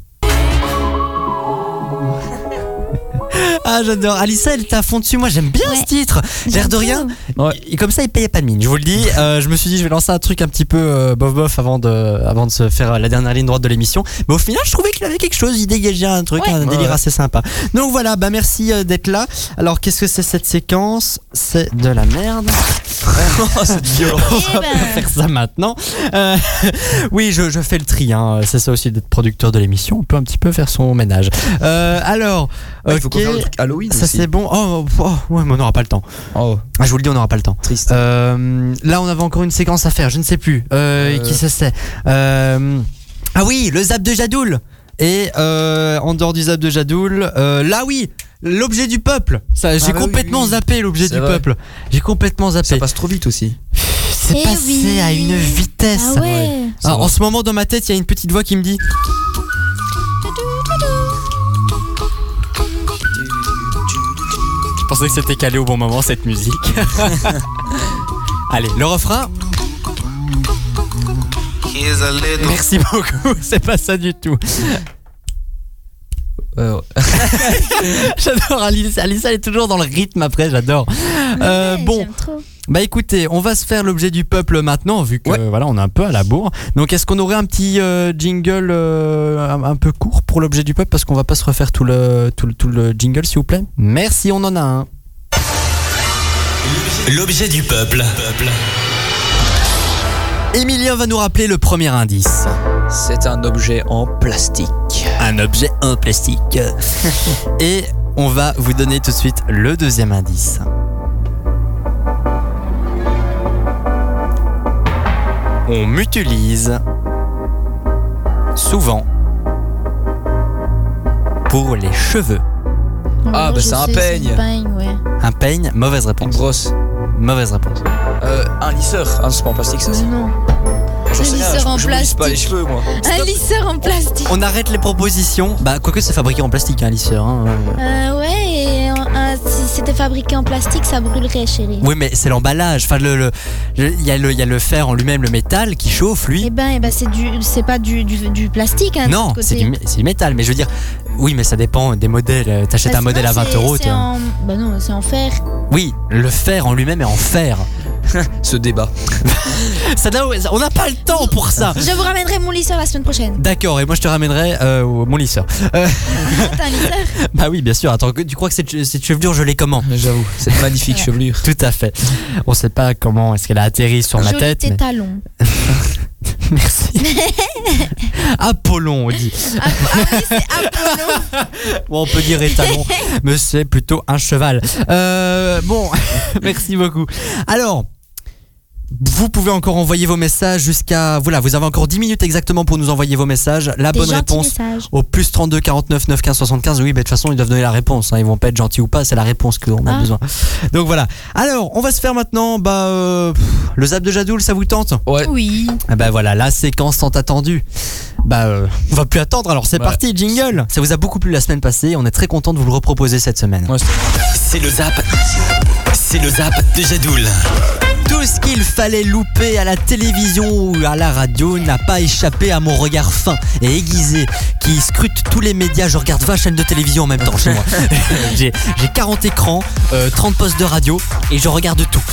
Ah, j'adore. Alissa, elle t'a à fond dessus. Moi, j'aime bien Ouais. ce titre. L'air de rien. Ouais. Et comme ça, il payait pas de mine. Je vous le dis. Je me suis dit, je vais lancer un truc un petit peu bof avant de se faire la dernière ligne droite de l'émission. Mais au final, je trouvais qu'il avait quelque chose. Il dégageait un truc, Ouais. un délire Ouais. assez sympa. Donc voilà, bah merci d'être là. Alors, qu'est-ce que c'est cette séquence? C'est de la merde. C'est violent. Eh ben, Faire ça maintenant. Oui, je fais le tri. Hein. C'est ça aussi d'être producteur de l'émission. On peut un petit peu faire son ménage. Alors, Ouais, il faut qu'on ok. fasse un truc Halloween Ça aussi. c'est bon. Ouais, mais on n'aura pas le temps. Oh, Ah, je vous le dis, on n'aura pas le temps. triste. Là, on avait encore une séquence à faire. Je ne sais plus. Qui c'est Ah oui, le zap de Jadoul. Et en dehors du zap de Jadoul, là oui, l'objet du peuple. Ça, j'ai bah complètement oui. zappé l'objet C'est du vrai. peuple. J'ai complètement zappé. Ça passe trop vite aussi. C'est Eh passé oui. à une vitesse. Ah ouais. Ah, en ce moment, dans ma tête, il y a une petite voix qui me dit. Je pensais que c'était calé au bon moment cette musique. Allez, le refrain. Merci beaucoup, c'est pas ça du tout. J'adore Alissa, elle est toujours dans le rythme après, j'adore. Bon, J'aime trop. bah écoutez, on va se faire l'objet du peuple maintenant, vu que voilà, on est un peu à la bourre. Donc est-ce qu'on aurait un petit jingle un peu court pour l'objet du peuple, parce qu'on va pas se refaire tout le jingle, s'il vous plaît. Merci, on en a un. L'objet du peuple. Emilien va nous rappeler le premier indice. C'est un objet en plastique. Un objet en plastique. Et on va vous donner tout de suite le deuxième indice. On m'utilise souvent pour les cheveux. Ah, bah, Je c'est un sais, peigne. Ouais. Un peigne, mauvaise Une réponse. brosse. Mauvaise réponse. Un lisseur. Ah, c'est pas en plastique ça. Non. J'en sais Un rien, lisseur en je me lisse pas les plastique. cheveux moi. Un lisseur en plastique. On arrête les propositions. Bah, quoique c'est fabriqué en plastique, un lisseur. Hein. Ouais, et si c'était fabriqué en plastique, ça brûlerait, chérie. Oui, mais c'est l'emballage. Enfin, il y a le fer en lui-même, le métal qui chauffe, lui. Eh ben, c'est pas du plastique, hein. de Non, l'autre c'est côté. du métal. Mais je veux dire, oui, mais ça dépend des modèles. T'achètes Bah, un modèle à sinon, 20 euros. c'est en... Bah non, c'est en fer. Oui, le fer en lui-même est en fer. Ce débat. On n'a pas le temps pour ça. Je vous ramènerai mon lisseur la semaine prochaine. D'accord, et moi je te ramènerai mon lisseur. T'as un lisseur? Bah oui, bien sûr. Attends, tu crois que cette chevelure, je l'ai comment? J'avoue, cette magnifique chevelure. Tout à fait. On sait pas comment est-ce qu'elle a atterri sur ma Joli tête. tes mais- talons. Merci. Apollon, on dit. Ah oui, c'est Apollo. Bon, on peut dire étalon, mais c'est plutôt un cheval. Bon, merci beaucoup. Alors, vous pouvez encore envoyer vos messages jusqu'à... Voilà, vous avez encore 10 minutes exactement pour nous envoyer vos messages. La Des bonne gentils réponse messages. au plus 32 49 9 15 75. Oui, bah, de toute façon, ils doivent donner la réponse. Hein. Ils vont pas être gentils ou pas, c'est la réponse qu'on a besoin. Donc voilà. Alors, on va se faire maintenant le zap de Jadoul, ça vous tente? Ouais. Oui. Ah bah voilà, la séquence tant attendue. On va plus attendre, alors c'est Ouais. parti, jingle. Ça vous a beaucoup plu la semaine passée, on est très content de vous le reproposer cette semaine. Ouais, C'est le zap. C'est le zap de Jadoul. Tout ce qu'il fallait louper à la télévision ou à la radio n'a pas échappé à mon regard fin et aiguisé qui scrute tous les médias. Je regarde 20 chaînes de télévision en même temps chez moi. J'ai 40 écrans, 30 postes de radio et je regarde tout.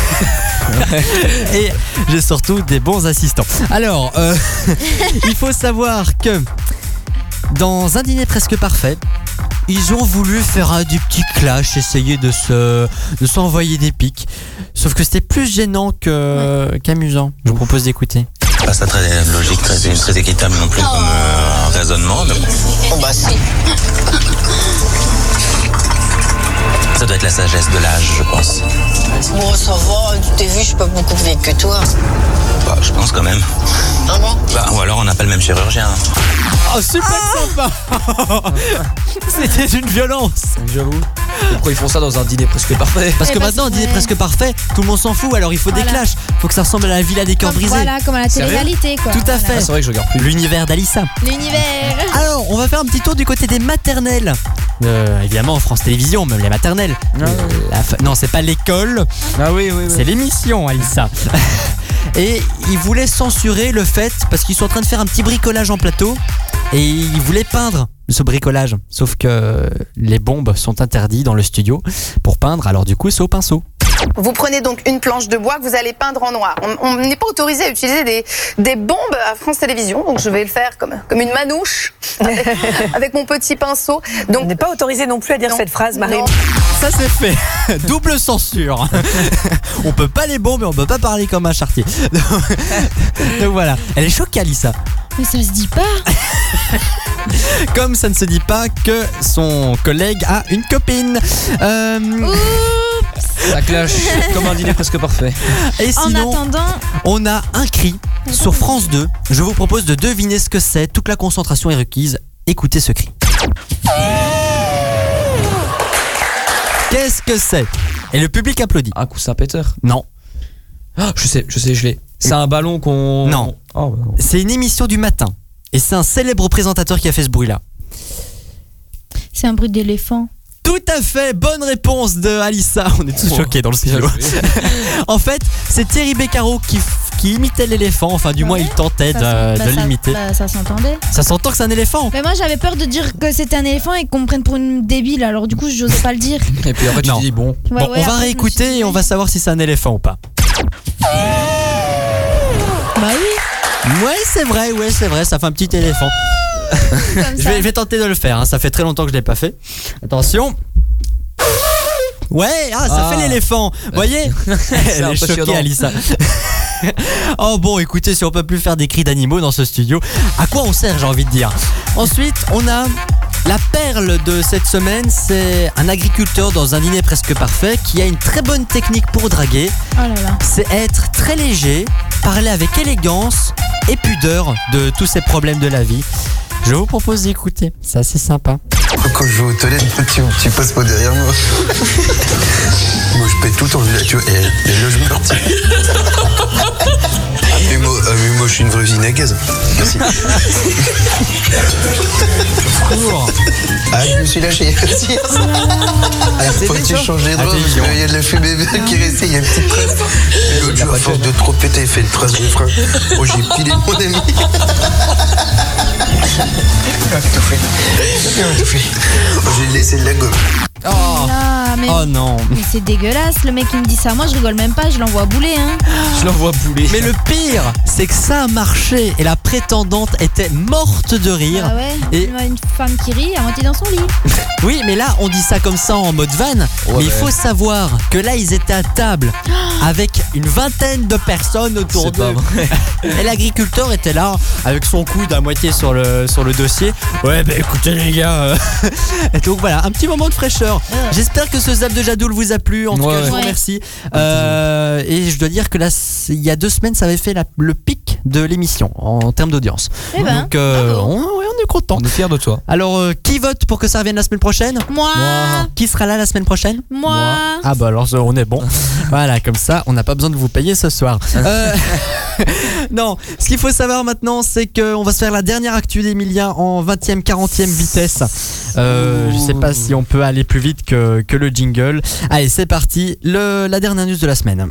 Et j'ai surtout des bons assistants. Alors, il faut savoir que dans un dîner presque parfait, ils ont voulu faire du petit clash, essayer de s'envoyer des pics. Sauf que c'était plus gênant qu'amusant. Je vous propose d'écouter. Pas ça très logique, très équitable non plus comme raisonnement. Mais bon. Oh bah si. Ça doit être la sagesse de l'âge, je pense. Bon, ça va, tu t'es vu, je suis pas beaucoup vieille que toi. Bah, je pense quand même. Ah bon? Bah, ou alors on n'a pas le même chirurgien. Oh, super sympa. C'était une violence. J'avoue. Pourquoi ils font ça dans un dîner presque parfait? Parce que Eh ben, maintenant, un c'est dîner vrai. presque parfait, tout le monde s'en fout, alors il faut des Voilà. clashs. Faut que ça ressemble à la villa des cœurs brisés. Voilà, comme à la Sérieux télé-réalité, quoi. Tout à Ah, fait. c'est vrai que je regarde plus. L'univers d'Alissa. L'univers. Alors, on va faire un petit tour du côté des maternelles. Évidemment, France Télévisions, même les maternelles. Non, c'est pas l'école, Ah oui, oui, c'est l'émission, Alissa. Et ils voulaient censurer le fait, parce qu'ils sont en train de faire un petit bricolage en plateau, et ils voulaient peindre ce bricolage. Sauf que les bombes sont interdites dans le studio pour peindre, alors du coup, c'est au pinceau. Vous prenez donc une planche de bois que vous allez peindre en noir. On n'est pas autorisé à utiliser des bombes à France Télévisions, donc je vais le faire comme une manouche avec mon petit pinceau. Donc On n'est pas autorisé non plus à dire Non. cette phrase, Marie. Non. Ça c'est fait. Double censure. On peut pas les bombes et on peut pas parler comme un chartier. Donc voilà. Elle est choquée, Alissa. Mais ça se dit pas. Comme ça ne se dit pas que son collègue a une copine. Ça clash comme un dîner presque parfait. Et En sinon, attendant, on a un cri sur France 2. Je vous propose de deviner ce que c'est. Toute la concentration est requise. Écoutez ce cri. Qu'est-ce que c'est? Et le public applaudit. Un coup Saint-Peter. Non. Ah, je sais, je l'ai. C'est un ballon qu'on. Non. Oh, bah non. C'est une émission du matin. Et c'est un célèbre présentateur qui a fait ce bruit-là. c'est un bruit d'éléphant. Tout à fait, bonne réponse de Alissa. On est tous choqués dans le studio. Bien joué. En fait, c'est Thierry Beccaro qui imitait l'éléphant. Enfin, du moins, il tentait de l'imiter. Ça s'entendait. Ça s'entend que c'est un éléphant. Mais moi j'avais peur de dire que c'était un éléphant et qu'on me prenne pour une débile, alors du coup j'osais pas le dire. Et puis après tu Non. dis bon. Ouais, Bon, ouais, on va après, réécouter et on va savoir si c'est un éléphant ou pas. Bah oui. Ouais, c'est vrai, ça fait un petit éléphant. Je vais tenter de le faire, hein. Ça fait très longtemps que je l'ai pas fait. Attention. Ouais, ça fait l'éléphant. Vous voyez? Elle est choquée, impressionnant. Alissa. Oh bon, écoutez, si on peut plus faire des cris d'animaux dans ce studio, à quoi on sert, j'ai envie de dire. Ensuite, on a la perle de cette semaine, c'est un agriculteur dans un dîner presque parfait qui a une très bonne technique pour draguer. Oh là là. C'est être très léger, parler avec élégance et pudeur de tous ces problèmes de la vie. Je vous propose d'écouter, c'est assez sympa. Quand je vais aux toilettes, tu passes pas derrière moi. Moi, je pète tout le temps, là, tu vois, et là, je meurs. Mais moi, je suis une vraie usine à gaz. Merci. Ah, je me suis lâché. Faut que tu changes les draps, parce qu'il y a de la fumée qui est restée, il y a une petite trace. Et l'autre jour, à force de trop péter, il fait une trace de frein. Oh, j'ai pilé mon ami. Tout fait. Oh, j'ai laissé de la gomme. Oh non. Mais c'est dégueulasse, le mec qui me dit ça, moi je rigole même pas, je l'envoie bouler hein. Je l'envoie bouler. Mais le pire, c'est que ça a marché et la prétendante était morte de rire. Ah ouais, Et une femme qui rit à moitié dans son lit. oui, mais là, on dit ça comme ça en mode vanne. Mais il faut savoir que là, ils étaient à table avec une vingtaine de personnes autour d'eux. Et l'agriculteur était là avec son coude à moitié sur le dossier. Ouais, bah écoutez les gars. Et donc voilà, un petit moment de fraîcheur. J'espère que ce zap de Jadoul vous a plu. En tout cas, je vous remercie. Et je dois dire que là, il y a 2 semaines, ça avait fait le pic de l'émission en termes d'audience. Eh ben, donc, on est content. On est fiers de toi. Alors, qui vote pour que ça revienne la semaine prochaine? Moi. Qui sera là la semaine prochaine? Moi. Ah bah alors on est bon. Voilà, comme ça, on n'a pas besoin de vous payer ce soir. Non, ce qu'il faut savoir maintenant, c'est qu'on va se faire la dernière actu d'Emilien en 20e, 40e vitesse. Je sais pas si on peut aller plus vite que le jingle. Allez, c'est parti. La dernière news de la semaine.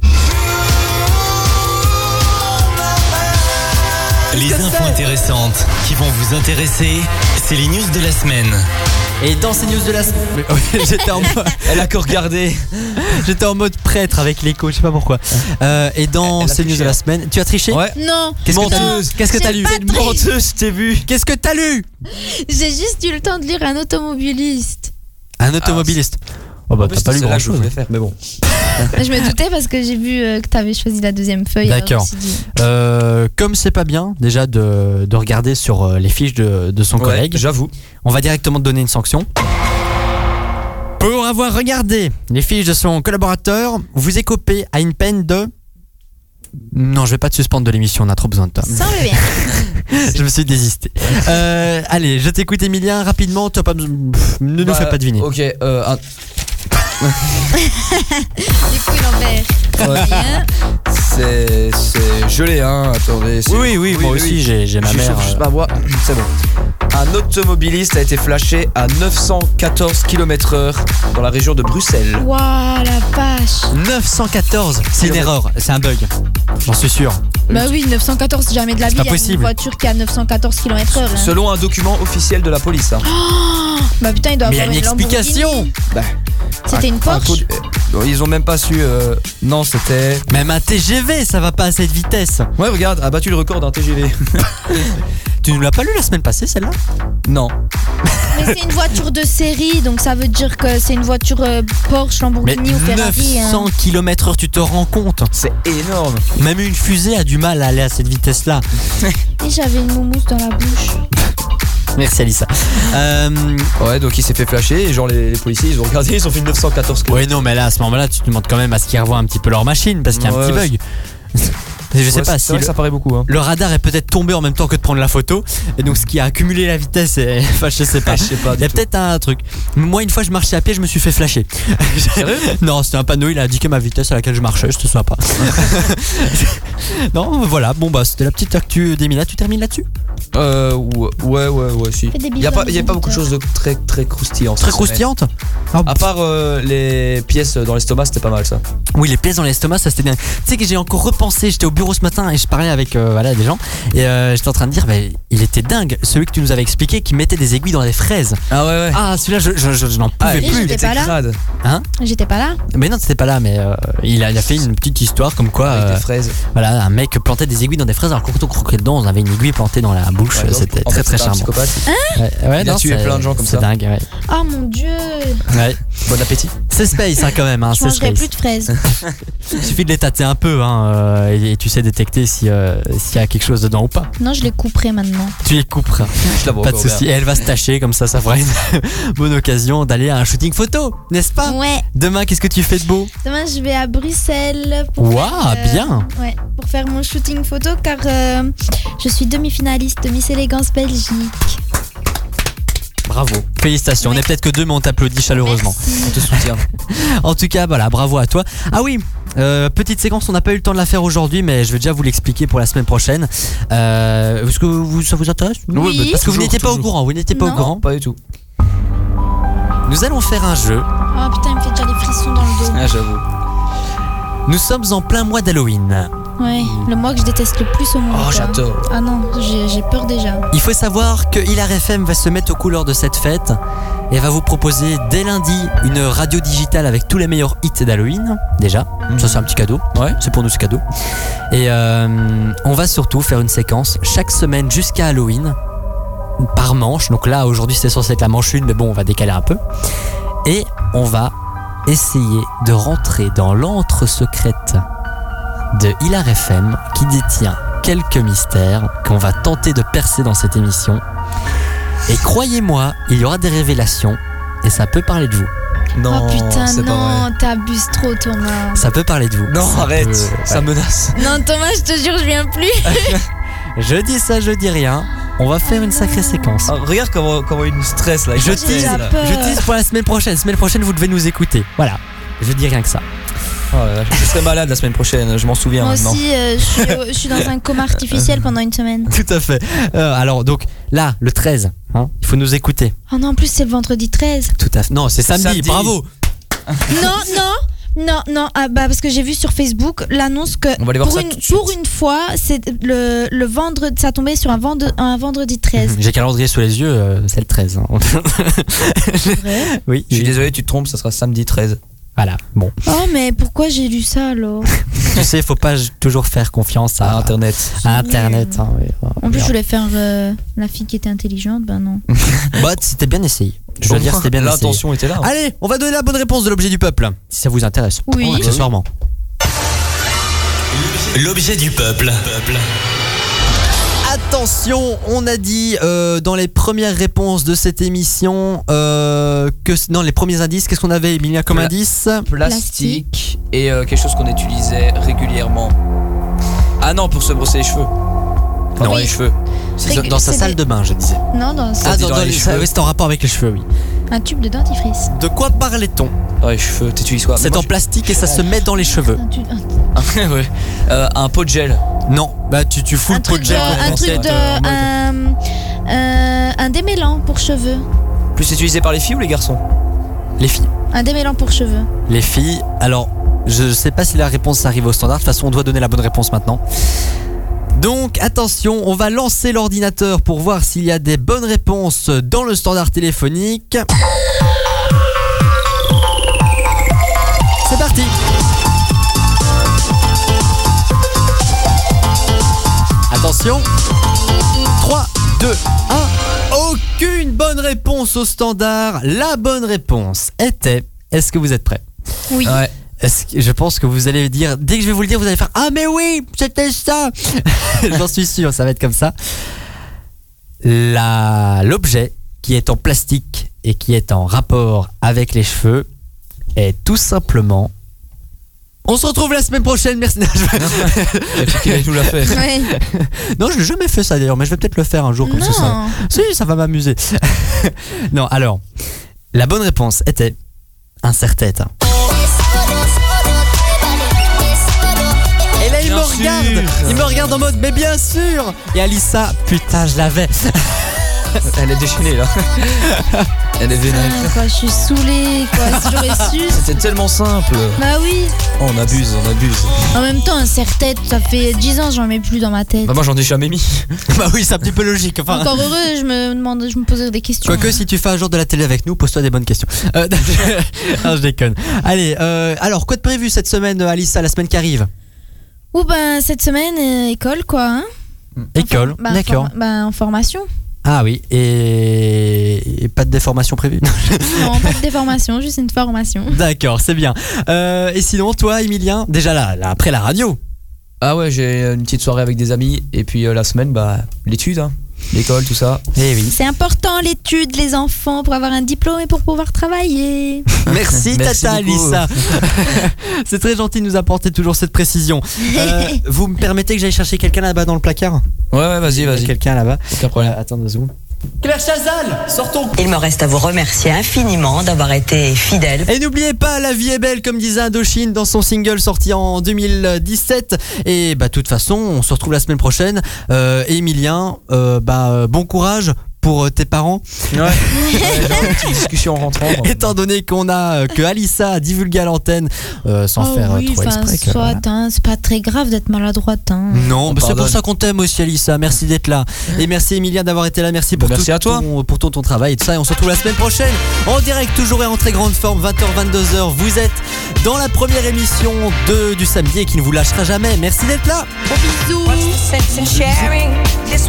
Les infos intéressantes qui vont vous intéresser, c'est les news de la semaine. Et dans ces news de la semaine, j'étais en mode... Elle a que regardé. J'étais en mode prêtre avec l'écho, je sais pas pourquoi. Et dans ces news de la semaine, tu as triché? Ouais. Non. Qu'est-ce que t'as lu? J'ai pas Menteuse, je t'ai vu. Qu'est-ce que t'as lu? J'ai juste eu le temps de lire un automobiliste. Un automobiliste. Oh bah t'as pas lu grand chose. Mais bon. Je me doutais parce que j'ai vu que t'avais choisi la deuxième feuille. D'accord. alors je me suis dit- Comme c'est pas bien déjà de regarder sur les fiches de son collègue, j'avoue. On va directement te donner une sanction. Pour avoir regardé les fiches de son collaborateur, vous écopez à une peine de... Non, je vais pas te suspendre de l'émission, on a trop besoin de toi. Ça me bien. Je me suis désisté. Allez, je t'écoute Emilien, rapidement, ne nous fais pas deviner. Ok, Du coup, il en Ouais. Rien. c'est gelé, hein. Attendez. Oui, moi aussi, j'ai ma mère. Juste ma voix. C'est bon. Un automobiliste a été flashé à 914 km/h dans la région de Bruxelles. Waouh, la vache. 914, c'est une erreur, c'est un bug. J'en suis sûr. Bah oui, 914, jamais de la vie. pas Il y a possible. une voiture qui a 914 km/h. Selon un document officiel de la police. Hein. Bah putain, il doit Mais il y a avoir une explication. Lamborghini. Bah, C'était une Porsche. ils ont même pas su. Non, c'était. Même un TGV, ça va pas à cette vitesse. Ouais, regarde, a battu le record d'un TGV. Tu nous l'as pas lu la semaine passée, celle-là? Non. Mais c'est une voiture de série, donc ça veut dire que c'est une voiture Porsche, Mais Lamborghini ou Ferrari. 900 km/h, tu te rends compte? C'est énorme. Même une fusée a du mal à aller à cette vitesse-là. Et j'avais une moumousse dans la bouche. Merci Alissa. Ouais, donc il s'est fait flasher et genre les policiers ils ont regardé, ils ont fait 914 km. Ouais, non, mais là, à ce moment-là, tu te demandes quand même à ce qu'ils revoient un petit peu leur machine parce qu'il y a un petit bug. Je sais pas si ça paraît beaucoup. Hein. le radar est peut-être tombé en même temps que de prendre la photo et donc ce qui a accumulé la vitesse et... Enfin je sais pas. Il y a peut-être un truc. Moi une fois je marchais à pied, je me suis fait flasher. Sérieux? Non, c'était un panneau, il a indiqué ma vitesse à laquelle je marchais, c'était sympa. Non, voilà, bon bah c'était la petite actu d'Emila, tu termines là-dessus? Ouais, si. Fais des Il y a bisous à pas mes beaucoup de choses de très croustillantes. Très croustillante. À part les pièces dans l'estomac, c'était pas mal ça. Oui, les pièces dans l'estomac, ça c'était bien. Tu sais que j'ai encore repensé, j'étais au bureau ce matin et je parlais avec des gens et j'étais en train de dire, il était dingue, celui que tu nous avais expliqué qui mettait des aiguilles dans les fraises. Ah ouais. Ah, celui-là, je n'en pouvais plus. J'étais pas là. Crade. Hein? J'étais pas là. Mais non, t'étais pas là, mais il a fait une petite histoire comme quoi. Avec des fraises. Voilà, un mec plantait des aiguilles dans des fraises alors que quand on croquait dedans, on avait une aiguille plantée dans la bouche. Ouais, c'était en fait, très c'est un charmant. psychopathe. Il a tué plein de gens comme ça. C'est dingue, ouais. Oh mon dieu. Ouais. Bon appétit. C'est space quand même, Je c'est mangerai space. plus de fraises. Il suffit de les tâter un peu et tu sais détecter s'il y a quelque chose dedans ou pas. Non, je les couperai maintenant. Tu les couperas. Je la vois Pas de souci. Et elle va se tâcher comme ça fera une bonne occasion d'aller à un shooting photo, n'est-ce pas? Ouais. Demain, qu'est-ce que tu fais de beau? Demain, je vais à Bruxelles. Waouh, bien. Ouais, pour faire mon shooting photo car je suis demi-finaliste de Miss Élégance Belgique. Bravo. Félicitations. On est peut-être que deux, mais on t'applaudit chaleureusement. Merci. On te soutient. En tout cas, voilà, bravo à toi. Ah oui, petite séquence, on n'a pas eu le temps de la faire aujourd'hui, mais je vais déjà vous l'expliquer pour la semaine prochaine. Est-ce que ça vous intéresse? Oui. Parce que vous n'étiez pas au courant. Vous n'étiez pas au Non. courant. Pas du tout. Nous allons faire un jeu. Oh putain, il me fait déjà les frissons dans le dos. Ah, j'avoue. Nous sommes en plein mois d'Halloween. Ouais, le mois que je déteste le plus au monde. Oh, quoi. j'adore. Ah non, j'ai peur déjà. Il faut savoir que Hilar FM va se mettre aux couleurs de cette fête et va vous proposer dès lundi une radio digitale avec tous les meilleurs hits d'Halloween. Déjà, ça c'est un petit cadeau. Ouais. C'est pour nous ce cadeau. Et on va surtout faire une séquence chaque semaine jusqu'à Halloween par manche. Donc là aujourd'hui c'est censé être la manche 1, mais bon on va décaler un peu. Et on va essayer de rentrer dans l'antre secrète de Hilar FM qui détient quelques mystères qu'on va tenter de percer dans cette émission. Et croyez-moi, il y aura des révélations et ça peut parler de vous. Non, oh putain, c'est pas non, vrai. t'abuses trop Thomas. Ça peut parler de vous. Non, Ça arrête, peut- ça menace. Non Thomas, je te jure, je viens plus. Je dis ça, je dis rien. On va faire une sacrée séquence. Ah, regarde comment il nous stresse là. Je Il tease, stresse, là. je tease pour la semaine prochaine. Semaine prochaine, vous devez nous écouter. Voilà. Je dis rien que ça. Oh là là, je serai malade la semaine prochaine, je m'en souviens Moi maintenant. aussi, je suis dans un coma artificiel pendant une semaine. Tout à fait. Alors, donc, là, le 13, il faut nous écouter. Oh non, en plus c'est le vendredi 13. Tout à fait. Non, c'est samedi. Bravo. Non, parce que j'ai vu sur Facebook l'annonce que On va aller voir ça tout de suite. pour une fois, c'est le vendredi, ça tombait sur un vendredi 13. J'ai le calendrier sous les yeux, c'est le 13. Oui. Je suis désolé, tu te trompes, ça sera samedi 13. Voilà, bon. Oh, mais pourquoi j'ai lu ça alors? Tu sais, faut pas toujours faire confiance à Internet. À Internet. Hein, oui. En plus, je voulais faire la fille qui était intelligente, ben non. Bah, c'était bien essayé. Je dois dire, c'était bien essayé. L'intention était là. Allez, on va donner la bonne réponse de l'objet du peuple, si ça vous intéresse. Oui. Accessoirement. L'objet du peuple. Attention, on a dit dans les premières réponses de cette émission dans les premiers indices, qu'est-ce qu'on avait, Emilia, comme indice? Plastique et quelque chose qu'on utilisait régulièrement. Ah non, pour se brosser les cheveux. Enfin, dans les cheveux. C'est dans sa c'est salle des- de bain, je disais. Non, dans Ah, dans les cheveux. oui, c'est en rapport avec les cheveux, oui. un tube de dentifrice. De quoi parlait-on? Dans les cheveux, t'utilises quoi? C'est Moi, en plastique et ça se met dans les cheveux. Ouais. Un pot de gel. Non, bah tu fous le pot de gel. Un démêlant pour cheveux. Plus utilisé par les filles ou les garçons? Les filles. Un démêlant pour cheveux. Les filles, alors je sais pas si la réponse arrive au standard, de toute façon on doit donner la bonne réponse maintenant. Donc attention, on va lancer l'ordinateur pour voir s'il y a des bonnes réponses dans le standard téléphonique. C'est parti. Attention. 3, 2, 1. Aucune bonne réponse au standard. La bonne réponse était... Est-ce que vous êtes prêts? Oui. Ouais. Je pense que vous allez dire, dès que je vais vous le dire, vous allez faire ah mais oui, c'était ça. J'en suis sûr, ça va être comme ça. L'objet qui est en plastique et qui est en rapport avec les cheveux est tout simplement... On se retrouve la semaine prochaine, merci. Il nous l'a fait. Ouais. Non, je n'ai jamais fait ça d'ailleurs, mais je vais peut-être le faire un jour comme Non. ça. Si, ça va m'amuser. Non, alors, la bonne réponse était un serre-tête. Et là il Bien me sûr. regarde. Il me regarde en mode mais bien sûr. Et Alissa, putain je l'avais. Elle est déchaînée là. Elle est vénère. Putain, quoi, je suis saoulée, quoi. Si j'aurais su. C'était tellement simple. Bah oui. Oh, on abuse. En même temps, un serre-tête, ça fait 10 ans, j'en mets plus dans ma tête. Bah moi j'en ai jamais mis. Bah oui, c'est un petit peu logique. Enfin. Encore heureux, je me posais des questions. Quoique si tu fais un jour de la télé avec nous, pose-toi des bonnes questions. Non, je déconne. Allez, alors quoi de prévu cette semaine, Alissa, la semaine qui arrive? Ou ben cette semaine, école quoi. Hein. École, d'accord. En formation. Ah oui, et pas de déformation prévue. Non, pas de déformation, juste une formation. D'accord, c'est bien. Et sinon, toi, Emilien, déjà là, après la radio. Ah ouais, j'ai une petite soirée avec des amis. Et puis la semaine, bah l'étude, hein. L'école, tout ça. Eh oui. C'est important l'étude, les enfants, pour avoir un diplôme et pour pouvoir travailler. Merci Tata beaucoup. Alissa. C'est très gentil de nous apporter toujours cette précision. Vous me permettez que j'aille chercher quelqu'un là-bas dans le placard? Ouais, vas-y. Quelqu'un là-bas. Aucun problème. Attends 2 secondes. Claire Chazal, sortons. Il me reste à vous remercier infiniment d'avoir été fidèle. Et n'oubliez pas, la vie est belle, comme disait Indochine dans son single sorti en 2017. Et bah, de toute façon, on se retrouve la semaine prochaine. Emilien, bon courage pour tes parents. Ouais. Genre une petite discussion en rentrant. Étant donné qu'on a que Alissa a divulgué à l'antenne sans faire trop exprès. Soit, hein, c'est pas très grave d'être maladroite. Hein. Non, bah c'est pour ça qu'on t'aime aussi, Alissa. Merci d'être là. Et merci Emilien d'avoir été là. Merci pour merci à toi. pour ton travail et tout ça. Et on se retrouve la semaine prochaine en direct, toujours et en très grande forme, 20h, 22h. Vous êtes dans la première émission du samedi et qui ne vous lâchera jamais. Merci d'être là. Bisous. What's the sense in sharing this